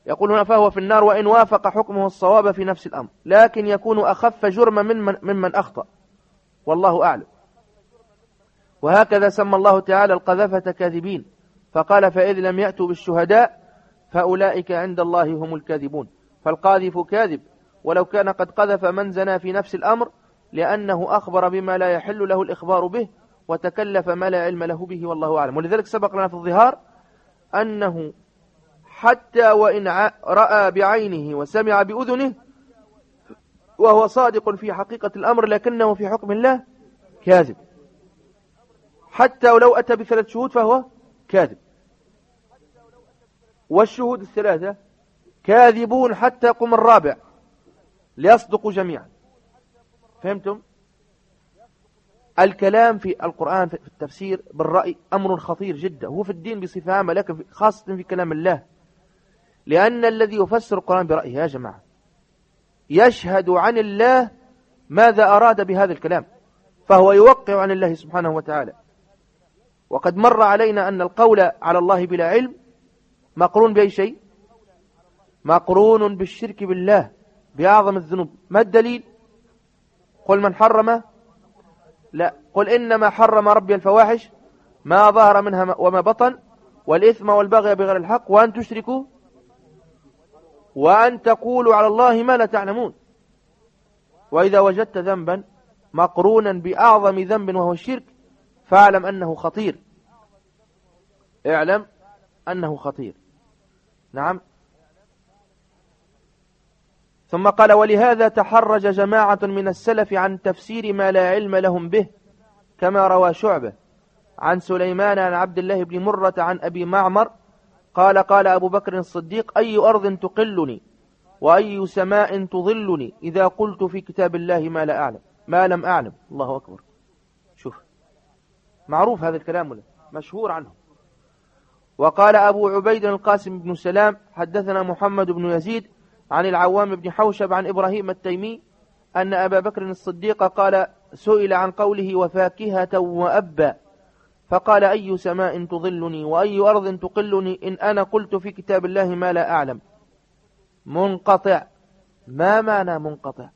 يقول هنا فهو في النار وإن وافق حكمه الصواب في نفس الأمر، لكن يكون أخف جرما ممن أخطأ، والله أعلم. وهكذا سمى الله تعالى القذفة كاذبين، فقال فإذ لم يأتوا بالشهداء فأولئك عند الله هم الكاذبون. فالقاذف كاذب ولو كان قد قذف من زنى في نفس الأمر، لأنه أخبر بما لا يحل له الإخبار به، وتكلف ما لا علم له به، والله أعلم. ولذلك سبق لنا في الظهار أنه حتى وإن رأى بعينه وسمع بأذنه وهو صادق في حقيقة الأمر، لكنه في حكم الله كاذب. حتى ولو أتى ب3 شهود فهو كاذب. والشهود ال3 كاذبون حتى يقوم الرابع ليصدقوا جميعا. فهمتم؟ الكلام في القرآن في التفسير بالرأي أمر خطير جدا، هو في الدين بصفة عامة، لكن خاصة في كلام الله. لأن الذي يفسر القرآن برأيه يا جماعة يشهد عن الله ماذا أراد بهذا الكلام، فهو يوقع عن الله سبحانه وتعالى. وقد مر علينا أن القول على الله بلا علم مقرون بأي شيء؟ مقرون بالشرك بالله بأعظم الذنوب. ما الدليل؟ قل من حرم، لا، قل إنما حرم ربي الفواحش ما ظهر منها وما بطن والإثم والبغي بغير الحق وأن تشركوا وأن تقولوا على الله ما لا تعلمون. وإذا وجدت ذنبا مقرونا بأعظم ذنب وهو الشرك فاعلم أنه خطير، اعلم أنه خطير. نعم. ثم قال ولهذا تحرج جماعة من السلف عن تفسير ما لا علم لهم به، كما روى شعبة عن سليمان عن عبد الله بن مرة عن أبي معمر قال قال أبو بكر الصديق أي أرض تقلني وأي سماء تظلني إذا قلت في كتاب الله ما لم أعلم. الله أكبر. شوف، معروف هذا الكلام مشهور عنه. وقال أبو عبيد القاسم بن سلام حدثنا محمد بن يزيد عن العوام بن حوشب عن إبراهيم التيمي أن أبا بكر الصديق قال سئل عن قوله وفاكهة وأبا فقال أي سماء تظلني وأي أرض تقلني إن أنا قلت في كتاب الله ما لا أعلم. منقطع. ما معنى منقطع؟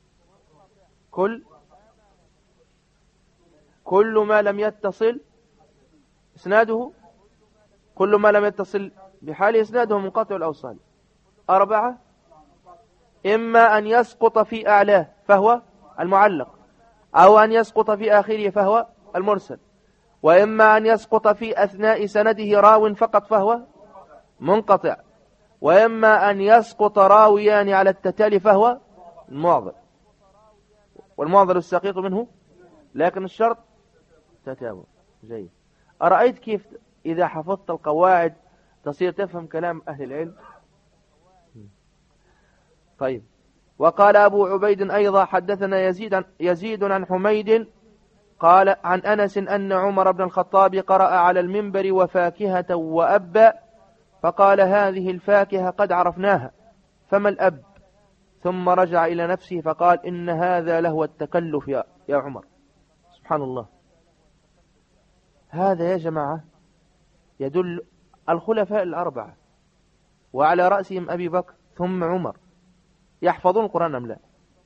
كل ما لم يتصل إسناده، كل ما لم يتصل بحال إسناده منقطع الأوصال. 4 إما أن يسقط في أعلاه فهو المعلق، أو أن يسقط في آخره فهو المرسل، وإما أن يسقط في أثناء سنده راو فقط فهو منقطع، وإما أن يسقط راويان على التتالي فهو المعضل، والمعضل السقيط منه، لكن الشرط تتابع. جيد. أرأيت كيف إذا حفظت القواعد تصير تفهم كلام أهل العلم؟ طيب. وقال أبو عبيد أيضا حدثنا يزيد عن حميد قال عن أنس أن عمر بن الخطاب قرأ على المنبر وفاكهة وأبا فقال هذه الفاكهة قد عرفناها فما الأب؟ ثم رجع إلى نفسه فقال إن هذا لهو التكلف يا عمر. سبحان الله. هذا يا جماعة يدل الخلفاء 4 وعلى رأسهم أبي بكر ثم عمر يحفظون القرآن أم لا؟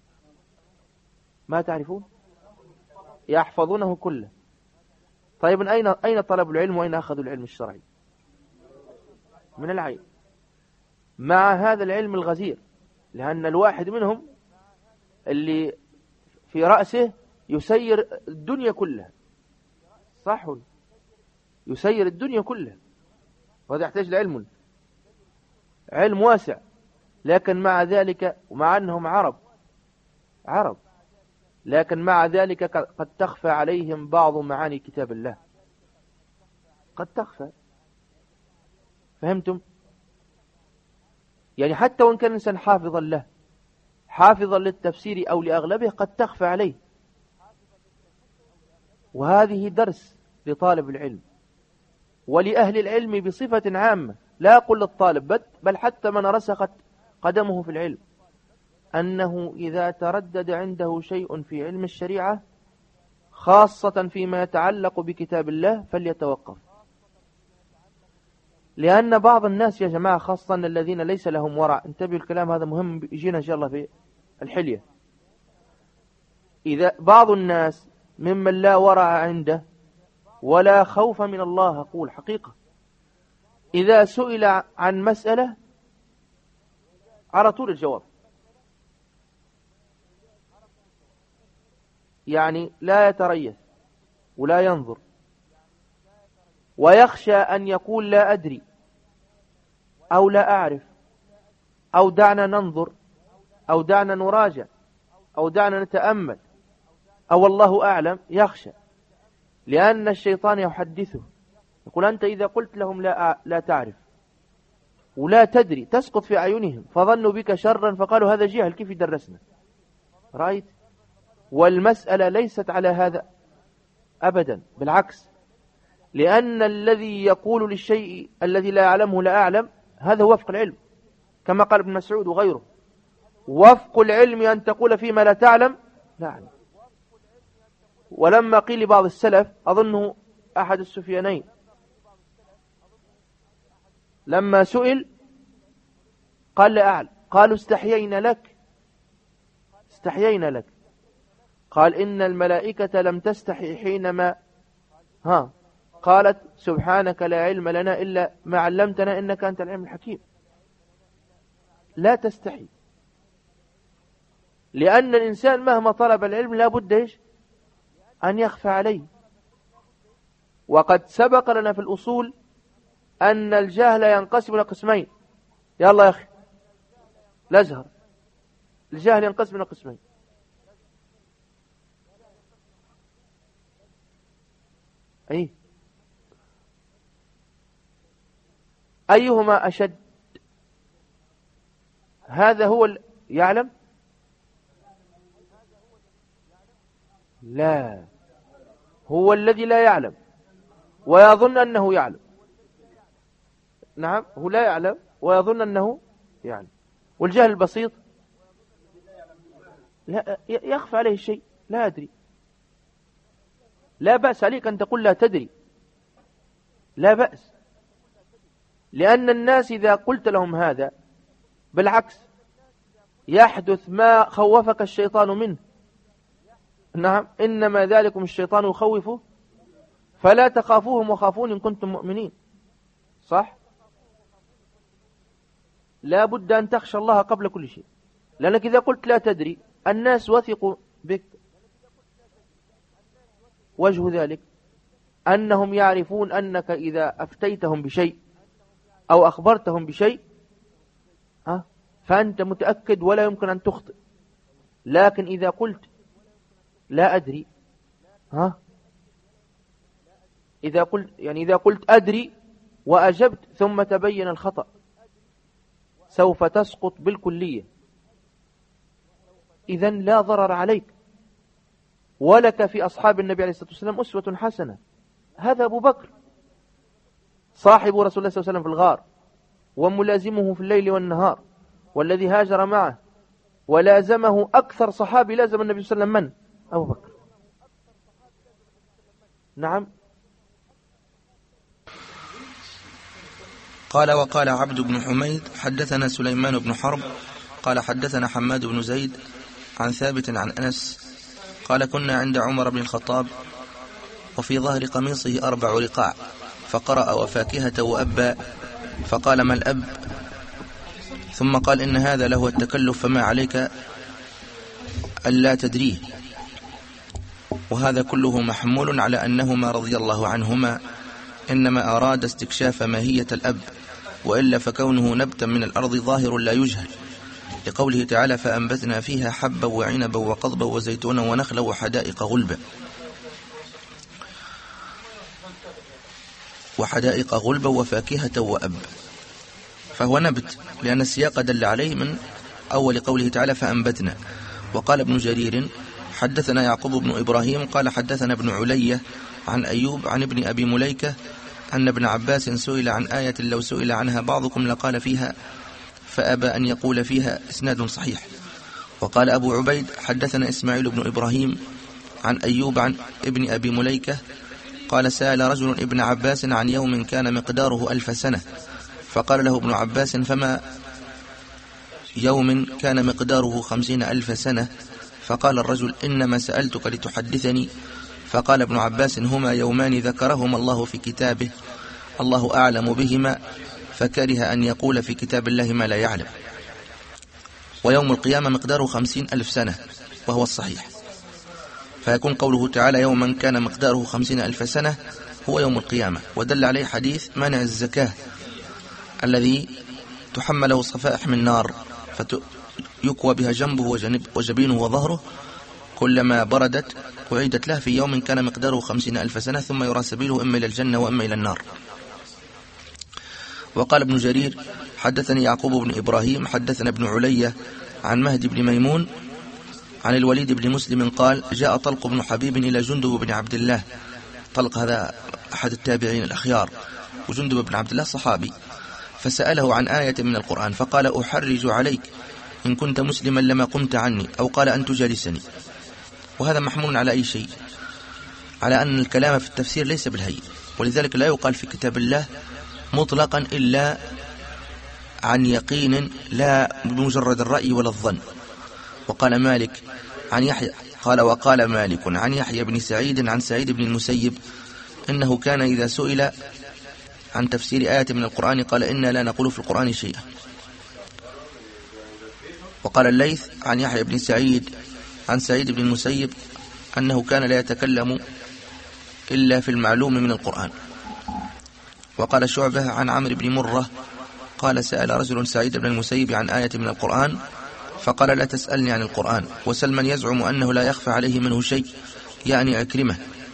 ما تعرفون؟ يحفظونه كله. طيب أين طلبوا العلم وأين أخذوا العلم الشرعي؟ من العين. مع هذا العلم الغزير، لأن الواحد منهم اللي في رأسه يسير الدنيا كلها، صح؟ يسير الدنيا كلها، وهذا يحتاج لعلم، علم واسع. لكن مع ذلك ومع أنهم عرب لكن مع ذلك قد تخفى عليهم بعض معاني كتاب الله، قد تخفى. فهمتم؟ يعني حتى وإن كان الإنسان حافظا له، حافظا للتفسير أو لأغلبه، قد تخفى عليه. وهذه درس لطالب العلم ولأهل العلم بصفة عامة، لا أقول للطالب بل حتى من رسخت قدمه في العلم، أنه إذا تردد عنده شيء في علم الشريعة خاصة فيما يتعلق بكتاب الله فليتوقف. لأن بعض الناس يا جماعة خاصة الذين ليس لهم ورع، انتبهوا الكلام هذا مهم يجينا إن شاء الله في الحلية. إذا بعض الناس ممن لا ورع عنده ولا خوف من الله، أقول حقيقة، إذا سئل عن مسألة على طول الجواب، يعني لا يتريث ولا ينظر، ويخشى أن يقول لا أدري أو لا أعرف أو دعنا ننظر أو دعنا نراجع أو دعنا نتأمل أو الله أعلم. يخشى لأن الشيطان يحدثه، يقول أنت إذا قلت لهم لا تعرف ولا تدري تسقط في أعينهم فظنوا بك شرا فقالوا هذا جهل كيف يدرسنا. رأيت؟ والمسألة ليست على هذا أبدا، بالعكس، لأن الذي يقول للشيء الذي لا يعلمه لا أعلم هذا هو وفق العلم، كما قال ابن مسعود وغيره: وفق العلم أن تقول فيما لا تعلم لا أعلم. ولما قيل لبعض السلف، أظنه أحد السفيانين، لما سئل قال لا أعلم، قالوا استحيينا لك، قال إن الملائكة لم تستحي حينما قالت سبحانك لا علم لنا إلا ما علمتنا إنك أنت العلم الحكيم. لا تستحي، لأن الإنسان مهما طلب العلم لا بد أن يخفى عليه. وقد سبق لنا في الأصول أن الجهل ينقسم إلى قسمين. يلا يا أخي لا أزهر، الجهل ينقسم إلى قسمين: أيهما أشد؟ هذا هو يعلم؟ لا، هو الذي لا يعلم ويظن أنه يعلم. نعم، هو لا يعلم ويظن أنه يعلم. والجهل البسيط لا يخفى عليه الشيء، لا أدري. لا بأس عليك أن تقول لا تدري، لا بأس، لأن الناس إذا قلت لهم هذا بالعكس يحدث ما خوفك الشيطان منه. نعم، إنما ذلكم الشيطان يخوفه فلا تخافوهم وخافون إن كنتم مؤمنين. صح؟ لا بد أن تخشى الله قبل كل شيء، لأنك إذا قلت لا تدري الناس وثقوا بك. وجه ذلك أنهم يعرفون أنك إذا أفتيتهم بشيء أو أخبرتهم بشيء فأنت متأكد ولا يمكن أن تخطئ. لكن إذا قلت لا أدري، إذا قلت أدري وأجبت ثم تبين الخطأ سوف تسقط بالكلية. إذن لا ضرر عليك، ولك في أصحاب النبي عليه الصلاة والسلام أسوة حسنة. هذا أبو بكر صاحب رسول الله صلى الله عليه وسلم في الغار، وملازمه في الليل والنهار، والذي هاجر معه ولازمه أكثر صحابي لازم النبي صلى الله عليه وسلم من؟ أبو بكر. نعم. قال: وقال عبد بن حميد حدثنا سليمان بن حرب قال حدثنا حماد بن زيد عن ثابت عن أنس قال: كنا عند عمر بن الخطاب وفي ظهر قميصه 4 رقاع، فقرأ وفاكهة وأبا، فقال: ما الأب؟ ثم قال: إن هذا له التكلف فما عليك ألا تدريه. وهذا كله محمول على أنهما رضي الله عنهما إنما أراد استكشاف ماهية الأب، وإلا فكونه نبتا من الأرض ظاهر لا يجهل، لقوله تعالى: فأنبتنا فيها حبا وعنبا وقضبا وزيتونا ونخلا وحدائق غلبا وفاكهة وأب. فهو نبت لأن السياق دل عليه من أول قوله تعالى: فأنبتنا. وقال ابن جرير حدثنا يعقوب بن إبراهيم قال حدثنا ابن علية عن أيوب عن ابن أبي مليكة أن ابن عباس سئل عن آية لو سئل عنها بعضكم لقال فيها، فأبى أن يقول فيها. إسناد صحيح. وقال أبو عبيد حدثنا إسماعيل بن إبراهيم عن أيوب عن ابن أبي مليكة قال سأل رجل ابن عباس عن يوم كان مقداره 1000 سنة، فقال له ابن عباس فما يوم كان مقداره 50,000 سنة؟ فقال الرجل إنما سألتك لتحدثني. فقال ابن عباس هما يومان ذكرهما الله في كتابه، الله أعلم بهما، فكره أن يقول في كتاب الله ما لا يعلم. ويوم القيامة مقداره 50,000 سنة، وهو الصحيح، فيكون قوله تعالى يوما كان مقداره 50,000 سنة هو يوم القيامة. ودل عليه حديث منع الزكاة الذي تحمله صفائح من نار فيكوى بها جنبه وجبينه وظهره، كلما بردت أعيدت له في يوم كان مقداره 50,000 سنة، ثم يرى سبيله إما إلى الجنة وإما إلى النار. وقال ابن جرير حدثني يعقوب بن إبراهيم حدثنا ابن علية عن مهدي بن ميمون عن الوليد بن مسلم قال جاء طلق بن حبيب إلى جندب بن عبد الله. طلق هذا أحد التابعين الأخيار، وجندب بن عبد الله صحابي، فسأله عن آية من القرآن فقال أحرج عليك إن كنت مسلما لما قمت عني، أو قال أن تجالسني. وهذا محمول على أي شيء؟ على أن الكلام في التفسير ليس بالهين، ولذلك لا يقال في كتاب الله مطلقا إلا عن يقين لا بمجرد الرأي ولا الظن. وقال مالك عن يحيى وقال مالك عن يحيى بن سعيد عن سعيد بن المسيب إنه كان إذا سئل عن تفسير آية من القرآن قال إنا لا نقول في القرآن شيئا. وقال الليث عن يحيى بن سعيد عن سعيد بن المسيب أنه كان لا يتكلم إلا في المعلوم من القرآن. وقال شعبة عن عمرو بن مرة قال سأل رجل سعيد بن المسيب عن آية من القرآن فقال لا تسألني عن القرآن. وسلمان يزعم أنه لا يخفى عليه منه شيء، يعني عكرمة.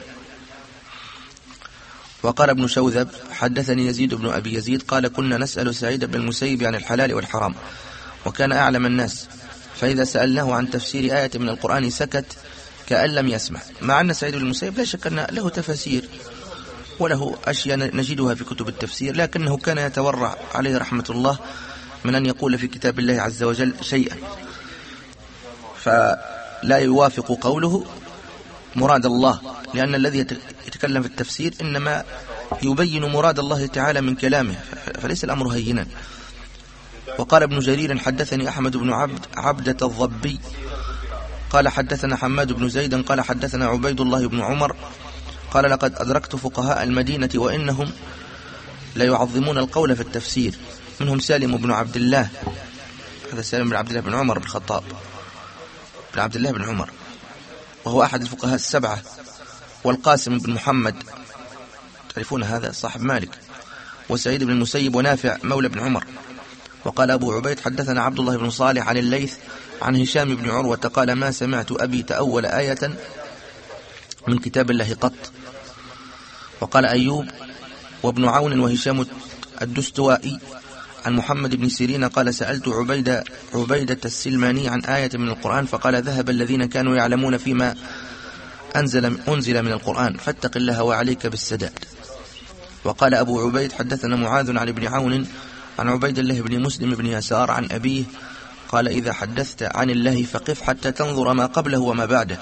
وقال ابن شوذب حدثني يزيد بن أبي يزيد قال كنا نسأل سعيد بن المسيب عن الحلال والحرام، وكان أعلم الناس، فإذا سألناه عن تفسير آية من القرآن سكت كأن لم يسمع، مع أن سعيد بن المسيب لا شك أن له تفاسير وله أشياء نجدها في كتب التفسير، لكنه كان يتورع عليه رحمة الله من أن يقول في كتاب الله عز وجل شيئا، فلا يوافق قوله مراد الله، لأن الذي يتكلم في التفسير إنما يبين مراد الله تعالى من كلامه، فليس الأمر هينا. وقال ابن جرير حدثني أحمد بن عبدة الضبي قال حدثنا حماد بن زيد قال حدثنا عبيد الله بن عمر قال لقد أدركت فقهاء المدينة وإنهم لا يعظمون القول في التفسير، منهم سالم بن عبد الله، هذا سالم بن عبد الله بن عمر بن الخطاب بن عبد الله بن عمر، وهو أحد الفقهاء السبعة، والقاسم بن محمد تعرفون هذا صاحب مالك، وسعيد بن المسيب ونافع مولى بن عمر. وقال أبو عبيد حدثنا عبد الله بن صالح عن الليث عن هشام بن عروة قال ما سمعت أبي تأول آية من كتاب الله قط. وقال أيوب وابن عون وهشام الدستوائي عن محمد بن سيرين قال سألت عبيدة السلماني عن آية من القرآن فقال ذهب الذين كانوا يعلمون فيما أنزل من القرآن فاتق الله وعليك بالسداد. وقال أبو عبيد حدثنا معاذ عن ابن عون عن عبيد الله بن مسلم بن يسار عن أبيه قال إذا حدثت عن الله فقف حتى تنظر ما قبله وما بعده.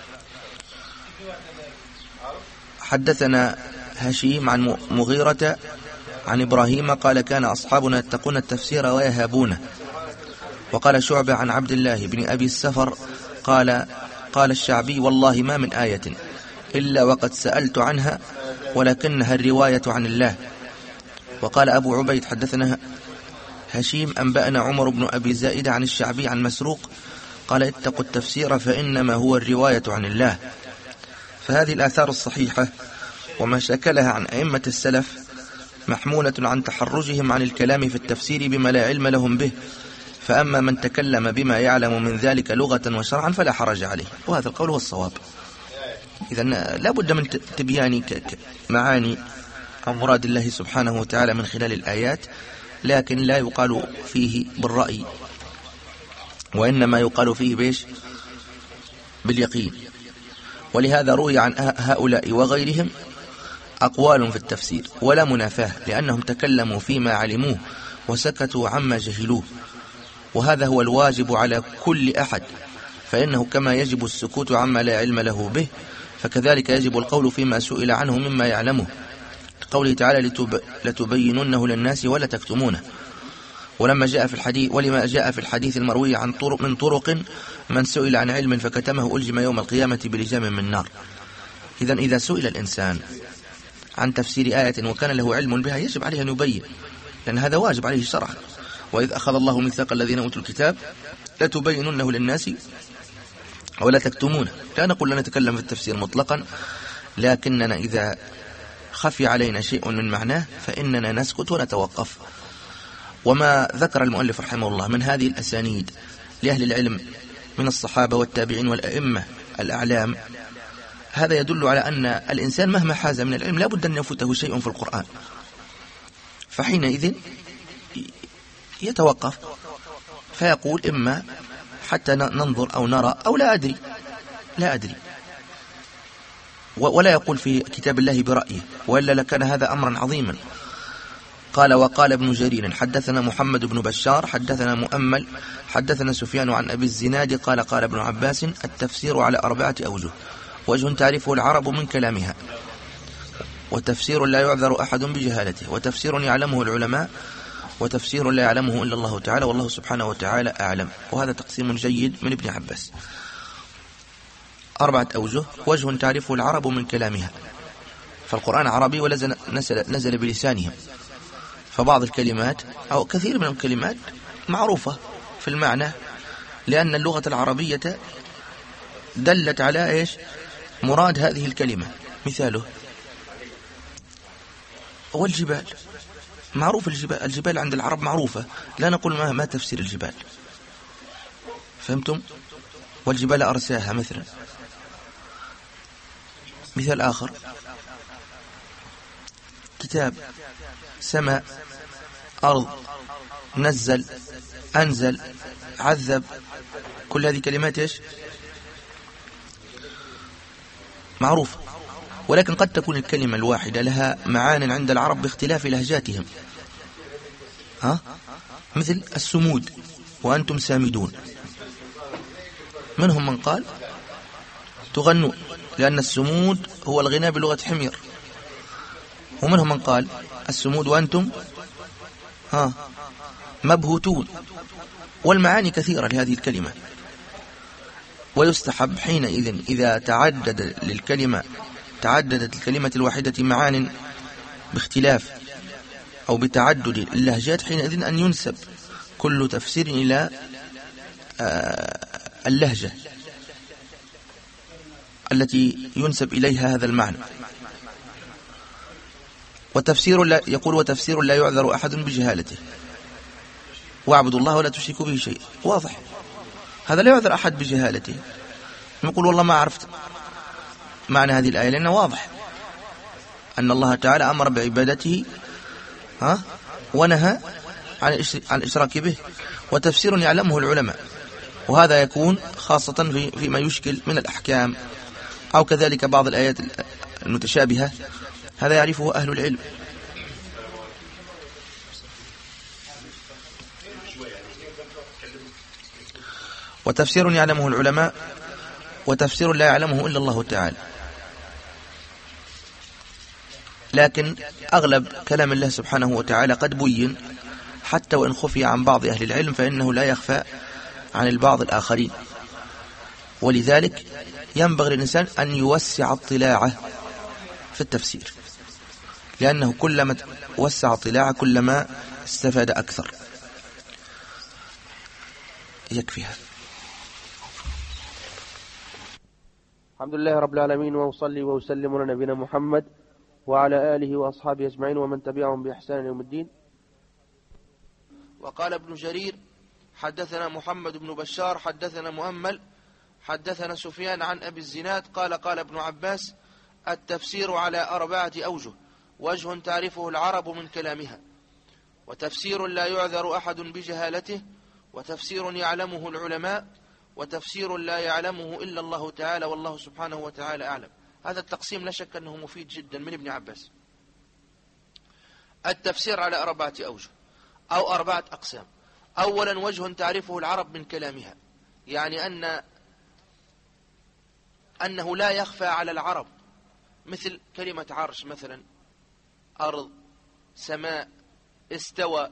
حدثنا هشيم عن مغيرة عن إبراهيم قال كان أصحابنا يتقون التفسير ويهابونه. وقال شعبة عن عبد الله بن أبي السفر قال الشعبي والله ما من آية إلا وقد سألت عنها ولكنها الرواية عن الله. وقال أبو عبيد حدثنا هشيم أنبأنا عمر بن أبي زائدة عن الشعبي عن مسروق قال اتقوا التفسير فإنما هو الرواية عن الله. فهذه الآثار الصحيحة وما شكلها عن أئمة السلف محمولة عن تحرجهم عن الكلام في التفسير بما لا علم لهم به، فأما من تكلم بما يعلم من ذلك لغة وشرعا فلا حرج عليه، وهذا القول هو الصواب. إذن لا بد من تبيان معاني مراد الله سبحانه وتعالى من خلال الآيات، لكن لا يقال فيه بالرأي، وإنما يقال فيه باليقين. ولهذا روي عن هؤلاء وغيرهم أقوال في التفسير ولا منافاه، لأنهم تكلموا فيما علموه وسكتوا عما جهلوه، وهذا هو الواجب على كل أحد، فإنه كما يجب السكوت عما لا علم له به فكذلك يجب القول فيما سئل عنه مما يعلمه، قوله تعالى لتبيننه للناس ولا تكتمونه. ولما جاء في الحديث المروي عن من طرق من سئل عن علم فكتمه ألجم يوم القيامة بلجام من نار. إذا سئل الإنسان عن تفسير آية وكان له علم بها يجب عليه أن يبين، لأن هذا واجب عليه شرعا. وإذ أخذ الله ميثاق الذين أوتوا الكتاب لتبيننه للناس ولا تكتمونه. لا نقول لا نتكلم في التفسير مطلقا، لكننا إذا خفي علينا شيء من معناه فإننا نسكت ونتوقف. وما ذكر المؤلف رحمه الله من هذه الأسانيد لأهل العلم من الصحابة والتابعين والأئمة الأعلام، هذا يدل على أن الإنسان مهما حاز من العلم لا بد أن يفوته شيء في القرآن، فحينئذ يتوقف فيقول إما حتى ننظر أو نرى أو لا أدري، ولا يقول في كتاب الله برأيه، وإلا لكان هذا أمرا عظيما. قال وقال ابن جرير حدثنا محمد بن بشار حدثنا مؤمل حدثنا سفيان عن أبي الزناد قال قال ابن عباس التفسير على 4 أوجه: وجه تعرفه العرب من كلامها، وتفسير لا يعذر أحد بجهالته، وتفسير يعلمه العلماء، وتفسير لا يعلمه إلا الله تعالى والله سبحانه وتعالى أعلم. وهذا تقسيم جيد من ابن عباس. 4 أوجه: وجه تعرفه العرب من كلامها، فالقرآن عربي ونزل بلسانهم، فبعض الكلمات أو كثير من الكلمات معروفة في المعنى، لأن اللغة العربية دلت على إيش مراد هذه الكلمة. مثاله والجبال، معروف الجبال عند العرب معروفة، لا نقول ما تفسير الجبال، فهمتم؟ والجبال أرساها مثلا. مثال آخر: كتاب، سماء، أرض، نزل، أنزل، عذب، كل هذه كلمات إيش معروفة، ولكن قد تكون الكلمة الواحدة لها معان عند العرب باختلاف لهجاتهم. مثل السمود وأنتم سامدون، منهم من قال تغنون لأن السمود هو الغناء بلغة حمير، ومنهم من قال السمود وأنتم مبهوتون، والمعاني كثيرة لهذه الكلمة. ويستحب حينئذ إذا تعددت الكلمة الواحدة معان باختلاف أو بتعدد اللهجات، حينئذ أن ينسب كل تفسير إلى اللهجة التي ينسب إليها هذا المعنى. يقول وتفسير لا يعذر أحد بجهالته، واعبدوا الله ولا تشركوا به شيء. واضح، هذا لا يعذر أحد بجهالته. نقول والله ما عرفت معنى هذه الآية، لأنه واضح أن الله تعالى أمر بعبادته ونهى عن الإشراك به. وتفسير يعلمه العلماء، وهذا يكون خاصة فيما يشكل من الأحكام، أو كذلك بعض الآيات المتشابهة، هذا يعرفه أهل العلم. وتفسير يعلمه العلماء، وتفسير لا يعلمه إلا الله تعالى. لكن أغلب كلام الله سبحانه وتعالى قد بين، حتى وإن خفي عن بعض أهل العلم فإنه لا يخفى عن البعض الآخرين. ولذلك ينبغي للإنسان أن يوسع اطلاعه في التفسير، لأنه كلما وسع اطلاعه كلما استفاد أكثر. يكفي هذا. الحمد لله رب العالمين، وأصلي وأسلم على نبينا محمد وعلى آله وأصحابه أجمعين ومن تبعهم بإحسان يوم الدين. وقال ابن جرير حدثنا محمد بن بشار حدثنا مؤمل حدثنا سفيان عن أبي الزناد قال قال ابن عباس التفسير على 4 أوجه: وجه تعرفه العرب من كلامها، وتفسير لا يعذر أحد بجهالته، وتفسير يعلمه العلماء، وتفسير لا يعلمه إلا الله تعالى والله سبحانه وتعالى أعلم. هذا التقسيم لا شك أنه مفيد جدا من ابن عباس. التفسير على 4 أوجه أو 4 أقسام. أولا: وجه تعرفه العرب من كلامها، يعني أن أنه لا يخفى على العرب، مثل كلمة عرش مثلا، أرض، سماء، استوى،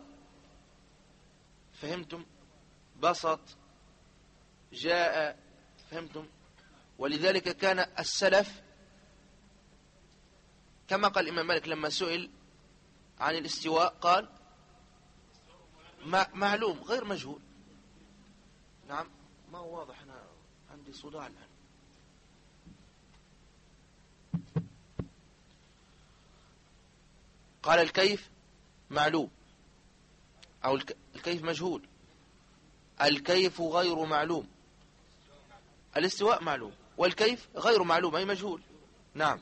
فهمتم؟ بسط، جاء، فهمتم؟ ولذلك كان السلف كما قال الإمام مالك لما سئل عن الاستواء قال معلوم غير مجهول. نعم، ما هو واضح، أنا عندي صداع الآن. قال الكيف معلوم، أو الكيف مجهول. الكيف غير معلوم، الاستواء معلوم والكيف غير معلوم أي مجهول. نعم.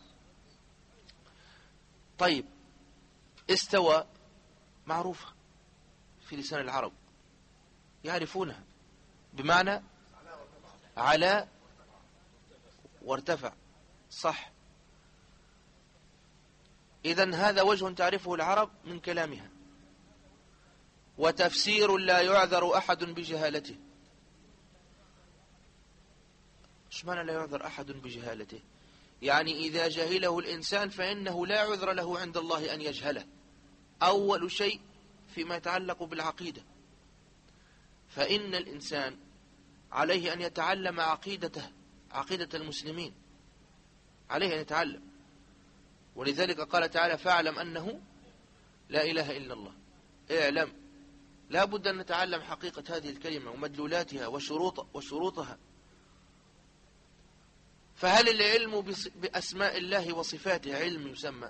طيب، استوى معروفة في لسان العرب، يعرفونها بمعنى على وارتفع، صح. إذن هذا وجه تعرفه العرب من كلامها، وتفسير لا يعذر أحد بجهالته. ايش معنى لا يعذر أحد بجهالته؟ يعني إذا جهله الإنسان فإنه لا عذر له عند الله أن يجهله. أول شيء فيما يتعلق بالعقيدة، فإن الإنسان عليه أن يتعلم عقيدته، عقيدة المسلمين، عليه أن يتعلم. ولذلك قال تعالى: فاعلم أنه لا إله إلا الله. اعلم، لا بد أن نتعلم حقيقة هذه الكلمة ومدلولاتها وشروطها. فهل العلم بأسماء الله وصفاته علم يسمى؟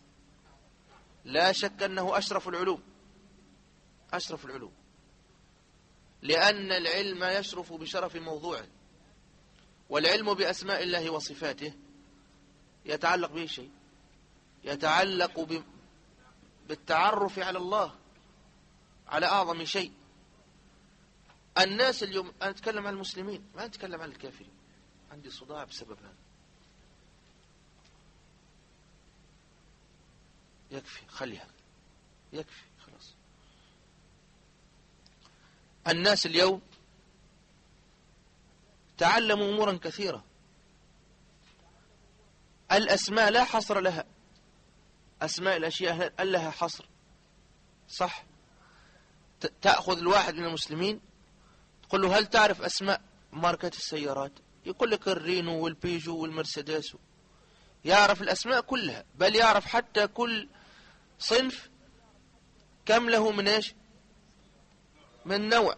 لا شك أنه أشرف العلوم، أشرف العلوم، لأن العلم يشرف بشرف موضوعه. والعلم بأسماء الله وصفاته يتعلق به شيء، يتعلق بالتعرف على الله، على أعظم شيء. الناس اليوم، أنا أتكلم عن المسلمين ما أتكلم عن الكافرين، عندي صداع بسبب هذا. يكفي، خليها، يكفي خلاص. الناس اليوم تعلموا أمورا كثيرة، الأسماء لا حصر لها، أسماء الأشياء هل لها حصر؟ صح. تأخذ الواحد من المسلمين تقول له: هل تعرف أسماء ماركات السيارات؟ يقول لك الرينو والبيجو والمرسيدس، يعرف الأسماء كلها، بل يعرف حتى كل صنف كم له من إيش؟ من نوع،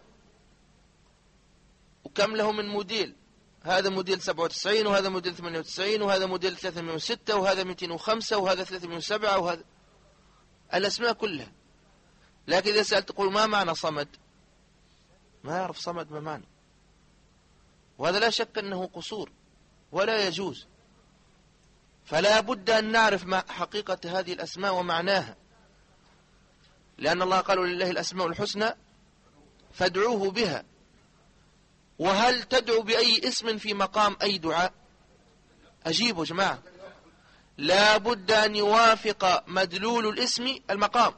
وكم له من موديل. هذا موديل 97 وهذا موديل 98 وهذا موديل 306 وهذا 205 وهذا 307 وهذا، الأسماء كلها. لكن إذا سألت تقول: ما معنى صمد؟ ما يعرف صمد ما معنى. وهذا لا شك أنه قصور ولا يجوز. فلا بد أن نعرف ما حقيقة هذه الأسماء ومعناها، لأن الله قال: لله الأسماء الحسنى فادعوه بها. وهل تدعو بأي اسم في مقام أي دعاء؟ أجيبوا جماعة، لا بد أن يوافق مدلول الاسم المقام،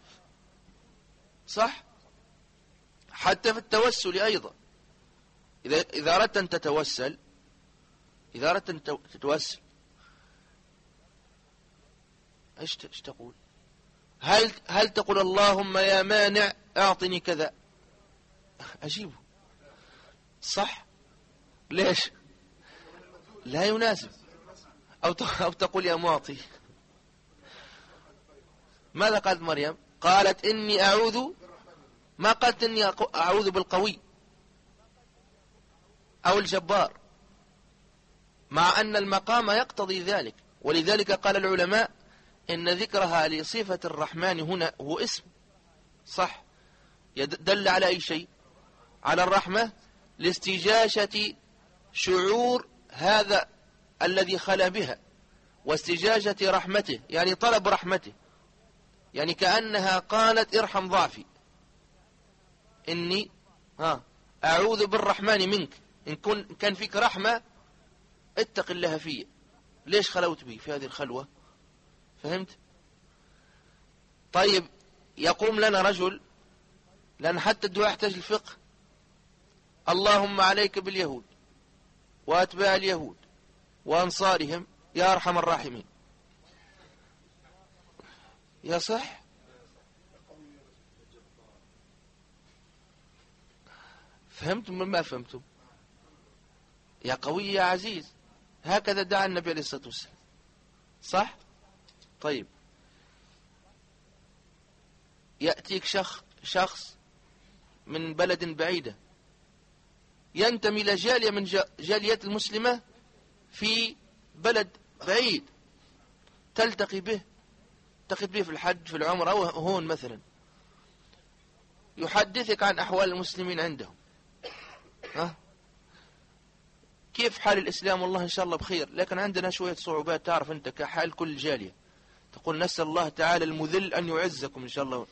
صح؟ حتى في التوسل أيضا، إذا أردت أن تتوسل، إذا أردت أن تتوسل إيش تقول؟ هل تقول: اللهم يا مانع أعطني كذا؟ أجيبه، صح؟ ليش؟ لا يناسب. أو تقول: يا معطي. ماذا قالت مريم؟ قالت: إني أعوذ، ما قالت إني أعوذ بالقوي أو الجبار، مع أن المقام يقتضي ذلك. ولذلك قال العلماء إن ذكرها لصفة الرحمن هنا هو اسم، صح، دل على أي شيء؟ على الرحمة، لاستجاشة شعور هذا الذي خلا بها، واستجاشة رحمته، يعني طلب رحمته، يعني كأنها قالت: ارحم ضعفي، إني أعوذ بالرحمن منك، إن كان فيك رحمة اتق الله فيه، ليش خلوت بي في هذه الخلوة؟ فهمت؟ طيب، يقوم لنا رجل، لأن حتى الدعاء يحتاج الفقه: اللهم عليك باليهود وأتباع اليهود وأنصارهم يا أرحم الراحمين. يصح؟ فهمتم من ما فهمتم؟ يا قوي يا عزيز، هكذا دعا النبي عليه الصلاة والسلام، صح؟ طيب، يأتيك شخص من بلد بعيدة ينتمي إلى جالية من جاليات المسلمة في بلد بعيد، تلتقي به في الحج في العمرة أو هون مثلا، يحدثك عن أحوال المسلمين عندهم. كيف حال الإسلام؟ والله إن شاء الله بخير، لكن عندنا شوية صعوبات، تعرف أنت كحال كل جالية. تقول نسأل الله تعالى المذل أن يعزكم إن شاء الله.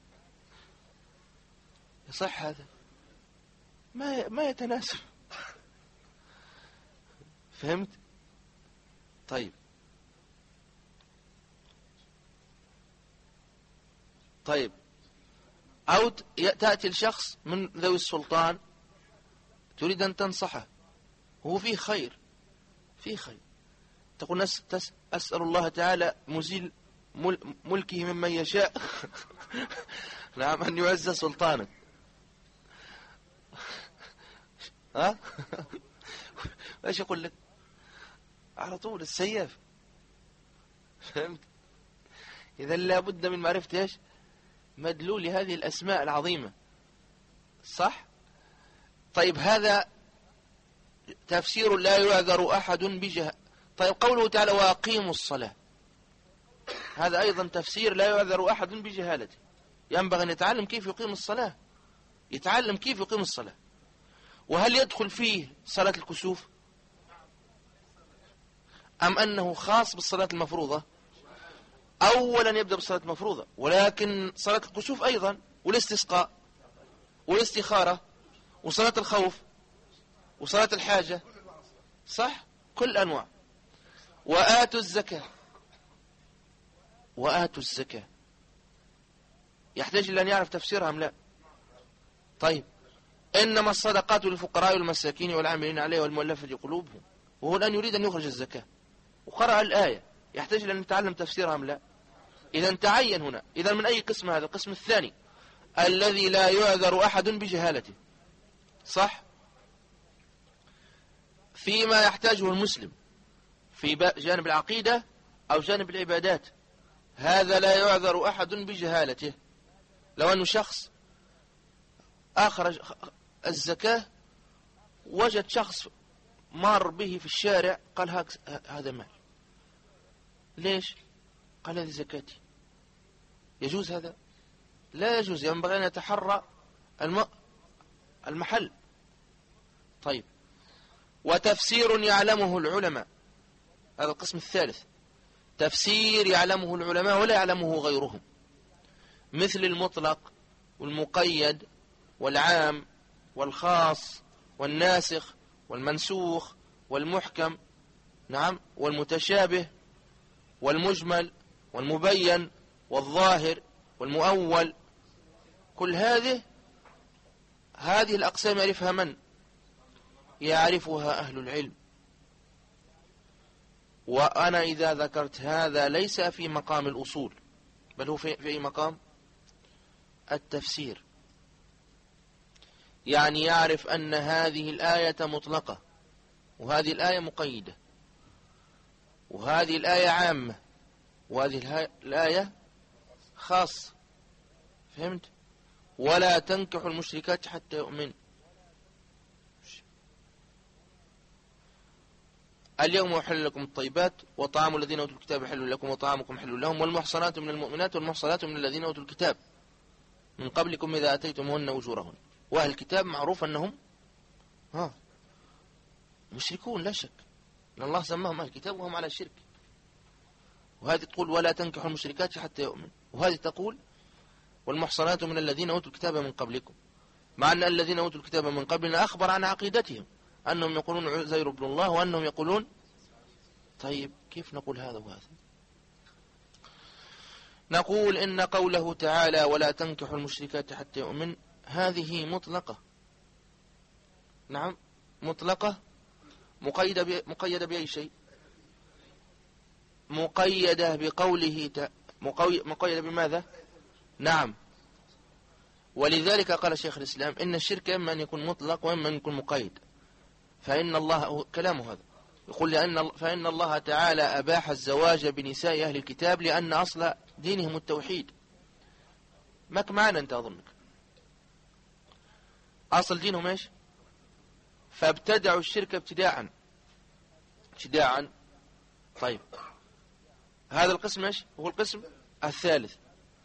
يصح هذا؟ ما يتناسب. فهمت؟ طيب أو تأتي الشخص من ذوي السلطان تريد أن تنصحه، هو فيه خير، تقول أسأل الله تعالى مزيل ملكه ممن يشاء نعم أن يعز سلطانك. ايش يقول لك؟ على طول السيف. فهمت؟ إذا لابد من معرفة ايش مدلول هذه الأسماء العظيمة، صح؟ طيب هذا تفسير لا يعذر أحد بجهل. طيب قوله تعالى وأقيموا الصلاة، هذا أيضا تفسير لا يعذر أحد بجهالته. ينبغي أن يتعلم كيف يقيم الصلاة، يتعلم كيف يقيم الصلاة. وهل يدخل فيه صلاة الكسوف أم أنه خاص بالصلاة المفروضة؟ أولا يبدأ بالصلاة المفروضة، ولكن صلاة الكسوف أيضا، والاستسقاء والاستخارة وصلاة الخوف وصلاة الحاجة، صح؟ كل أنواع. وآتوا الزكاة يحتاج إلى أن يعرف تفسيرها أم لا؟ طيب إنما الصدقات للفقراء والمساكين والعاملين عليها والمؤلفة قلوبهم، وهو الآن يريد أن يخرج الزكاة وقرأ الآية، يحتاج إلى أن نتعلم تفسيرها أم لا؟ إذا تعين هنا. إذا من أي قسم هذا؟ القسم الثاني الذي لا يعذر أحد بجهالته، صح؟ فيما يحتاجه المسلم في جانب العقيدة أو جانب العبادات، هذا لا يعذر أحد بجهالته. لو أن شخص أخرج الزكاة، وجد شخص مار به في الشارع قال هذا مال، ليش؟ قال هذه زكاتي. يجوز هذا؟ لا يجوز، ينبغي أن يتحرى المحل. طيب وتفسير يعلمه العلماء، هذا القسم الثالث، تفسير يعلمه العلماء ولا يعلمه غيرهم، مثل المطلق والمقيد والعام والخاص والناسخ والمنسوخ والمحكم، نعم، والمتشابه والمجمل والمبين والظاهر والمؤول. كل هذه الأقسام يعرفها من؟ يعرفها أهل العلم. وأنا إذا ذكرت هذا ليس في مقام الأصول، بل هو في أي مقام؟ التفسير. يعني يعرف أن هذه الآية مطلقة، وهذه الآية مقيدة، وهذه الآية عامة، وهذه الآية خاصة. فهمت؟ ولا تنكحوا المشركات حتى يؤمن. اليوم أحل لكم الطيبات وطعام الذين أوتوا الكتاب حل لكم وطعامكم حل لهم والمحصنات من المؤمنات والمحصنات من الذين أوتوا الكتاب من قبلكم إذا أتيتموهن أجورهن. وأهل الكتاب معروف أنهم مشركون لا شك، لأن الله سماهم أهل الكتاب وهم على الشرك. وهذه تقول ولا تنكحوا المشركات حتى يؤمن، وهذه تقول والمحصنات من الذين أوتوا الكتاب من قبلكم، مع أن الذين أوتوا الكتاب من قبلنا أخبر عن عقيدتهم أنهم يقولون عزير ابن الله وأنهم يقولون. طيب كيف نقول هذا وهذا؟ نقول إن قوله تعالى ولا تنكحوا المشركات حتى يؤمن هذه مطلقة، نعم مطلقة، مقيدة بأي شيء؟ مقيدة بقوله مقيدة بماذا؟ نعم. ولذلك قال شيخ الإسلام إن الشرك إما أن يكون مطلق وإما أن يكون مقيد. فإن الله كلامه هذا يقول فإن الله تعالى أباح الزواج بنساء أهل الكتاب لأن أصل دينهم التوحيد. ماك معنا أنت أظنك أصل دينهم إيش؟ فابتدعوا الشرك ابتداعا. طيب هذا القسم إيش هو القسم الثالث.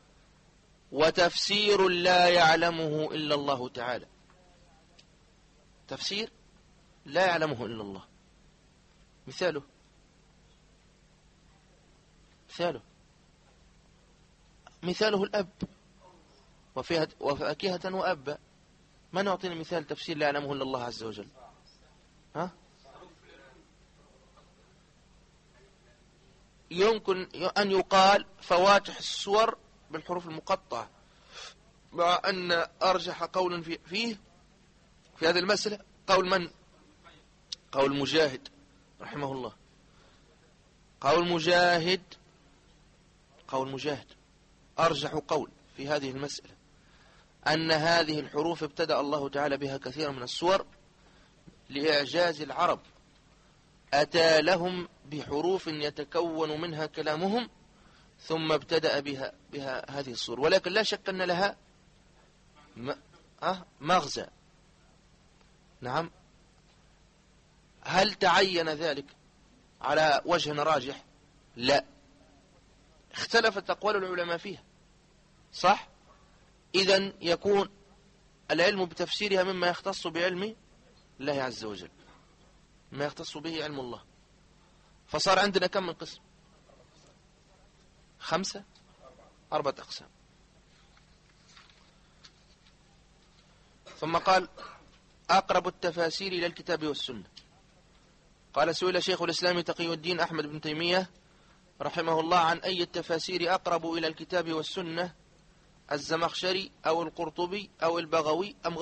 وتفسير لا يعلمه إلا الله تعالى. تفسير لا يعلمه إلا الله. مثاله الأب وفاكهة وأب. ما نعطينا مثال تفسير لا يعلمه إلا الله عز وجل؟ ها؟ يمكن أن يقال فواتح السور بالحروف المقطعة، مع أن أرجح قول فيه في هذه المسألة قول من؟ قول مجاهد رحمه الله. قول مجاهد أرجح قول في هذه المسألة أن هذه الحروف ابتدأ الله تعالى بها كثيرا من السور لإعجاز العرب. أتى لهم بحروف يتكون منها كلامهم ثم ابتدأ بها هذه الصور، ولكن لا شك أن لها مغزى. نعم. هل تعين ذلك على وجه راجح؟ لا، اختلفت أقوال العلماء فيها، صح؟ إذن يكون العلم بتفسيرها مما يختص بعلم الله عز وجل، ما يختص به علم الله. فصار عندنا كم من قسم؟ 5 4 أقسام. ثم قال أقرب التفاسير إلى الكتاب والسنة. قال سئل شيخ الإسلام تقي الدين أحمد بن تيمية رحمه الله عن أي التفاسير أقرب إلى الكتاب والسنة، الزمخشري أو القرطبي أو البغوي أم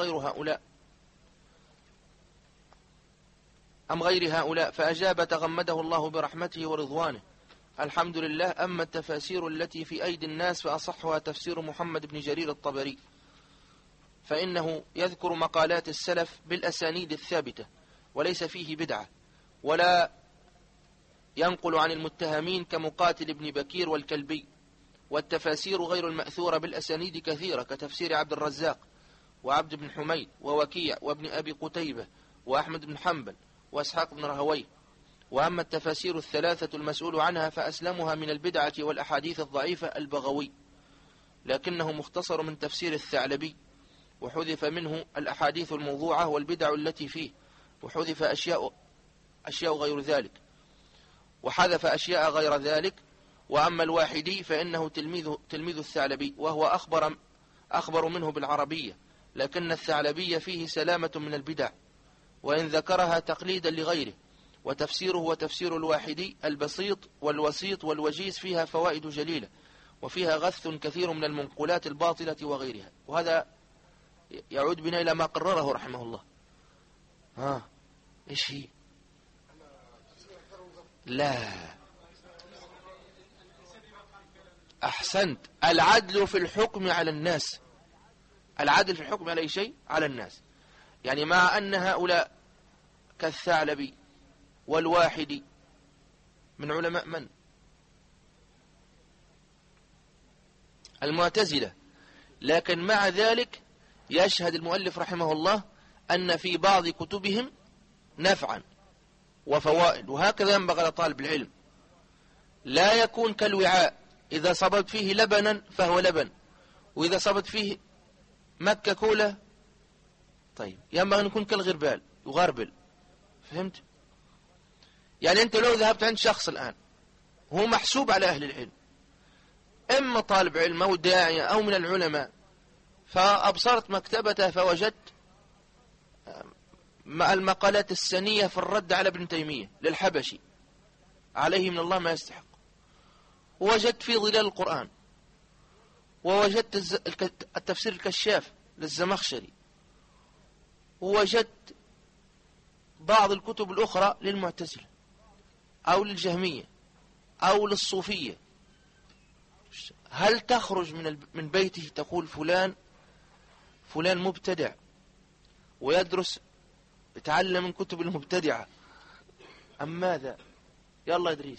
غير هؤلاء؟ فأجاب تغمده الله برحمته ورضوانه: الحمد لله، أما التفاسير التي في أيدي الناس فأصحها تفسير محمد بن جرير الطبري، فإنه يذكر مقالات السلف بالأسانيد الثابتة وليس فيه بدعة، ولا ينقل عن المتهمين كمقاتل بن بكير والكلبي. والتفاسير غير المأثورة بالأسانيد كثيرة كتفسير عبد الرزاق وعبد بن حميد ووكيع وابن أبي قتيبة وأحمد بن حنبل وإسحاق بن رهويه. وأما التفاسير الثلاثة المسؤول عنها فأسلمها من البدعة والأحاديث الضعيفة البغوي، لكنه مختصر من تفسير الثعلبي، وحذف منه الأحاديث الموضوعة والبدع التي فيه، وحذف أشياء غير ذلك، وحذف أشياء غير ذلك. وأما الواحدي فإنه تلميذ الثعلبي، وهو أخبر منه بالعربية، لكن الثعلبي فيه سلامة من البدع، وإن ذكرها تقليدا لغيره. وتفسيره وتفسير الواحدي البسيط والوسيط والوجيز فيها فوائد جليلة، وفيها غث كثير من المنقولات الباطلة وغيرها. وهذا يعود بنا إلى ما قرره رحمه الله. إيش هي؟ لا، أحسنت، العدل في الحكم على الناس. العدل في الحكم على أي شيء؟ على الناس. يعني مع أن هؤلاء كالثعلبي والواحدي من علماء من؟ المعتزلة، لكن مع ذلك يشهد المؤلف رحمه الله أن في بعض كتبهم نفعا وفوائد. وهكذا ينبغي لطالب العلم، لا يكون كالوعاء، إذا صبت فيه لبنا فهو لبن، وإذا صبت فيه مكة كولا طيب ينبغي أن يكون كالغربال يغربل. فهمت؟ يعني أنت لو ذهبت عند شخص الآن هو محسوب على أهل العلم، إما طالب علم أو داعية أو من العلماء، فأبصرت مكتبته فوجدت مع المقالات السنية في الرد على ابن تيمية للحبشي عليه من الله ما يستحق، ووجدت في ظلال القرآن، ووجدت التفسير الكشاف للزمخشري، ووجدت بعض الكتب الأخرى للمعتزلة أو للجهمية، أو للصوفية، هل تخرج من بيته تقول فلان مبتدع ويدرس يتعلم من كتب المبتدعة أم ماذا؟ يلا إدريس.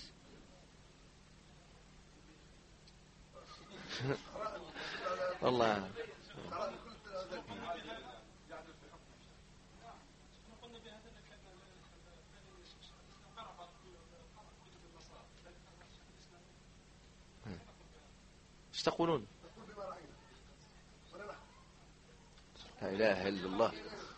والله ايش تقولون؟ لا إله إلا الله.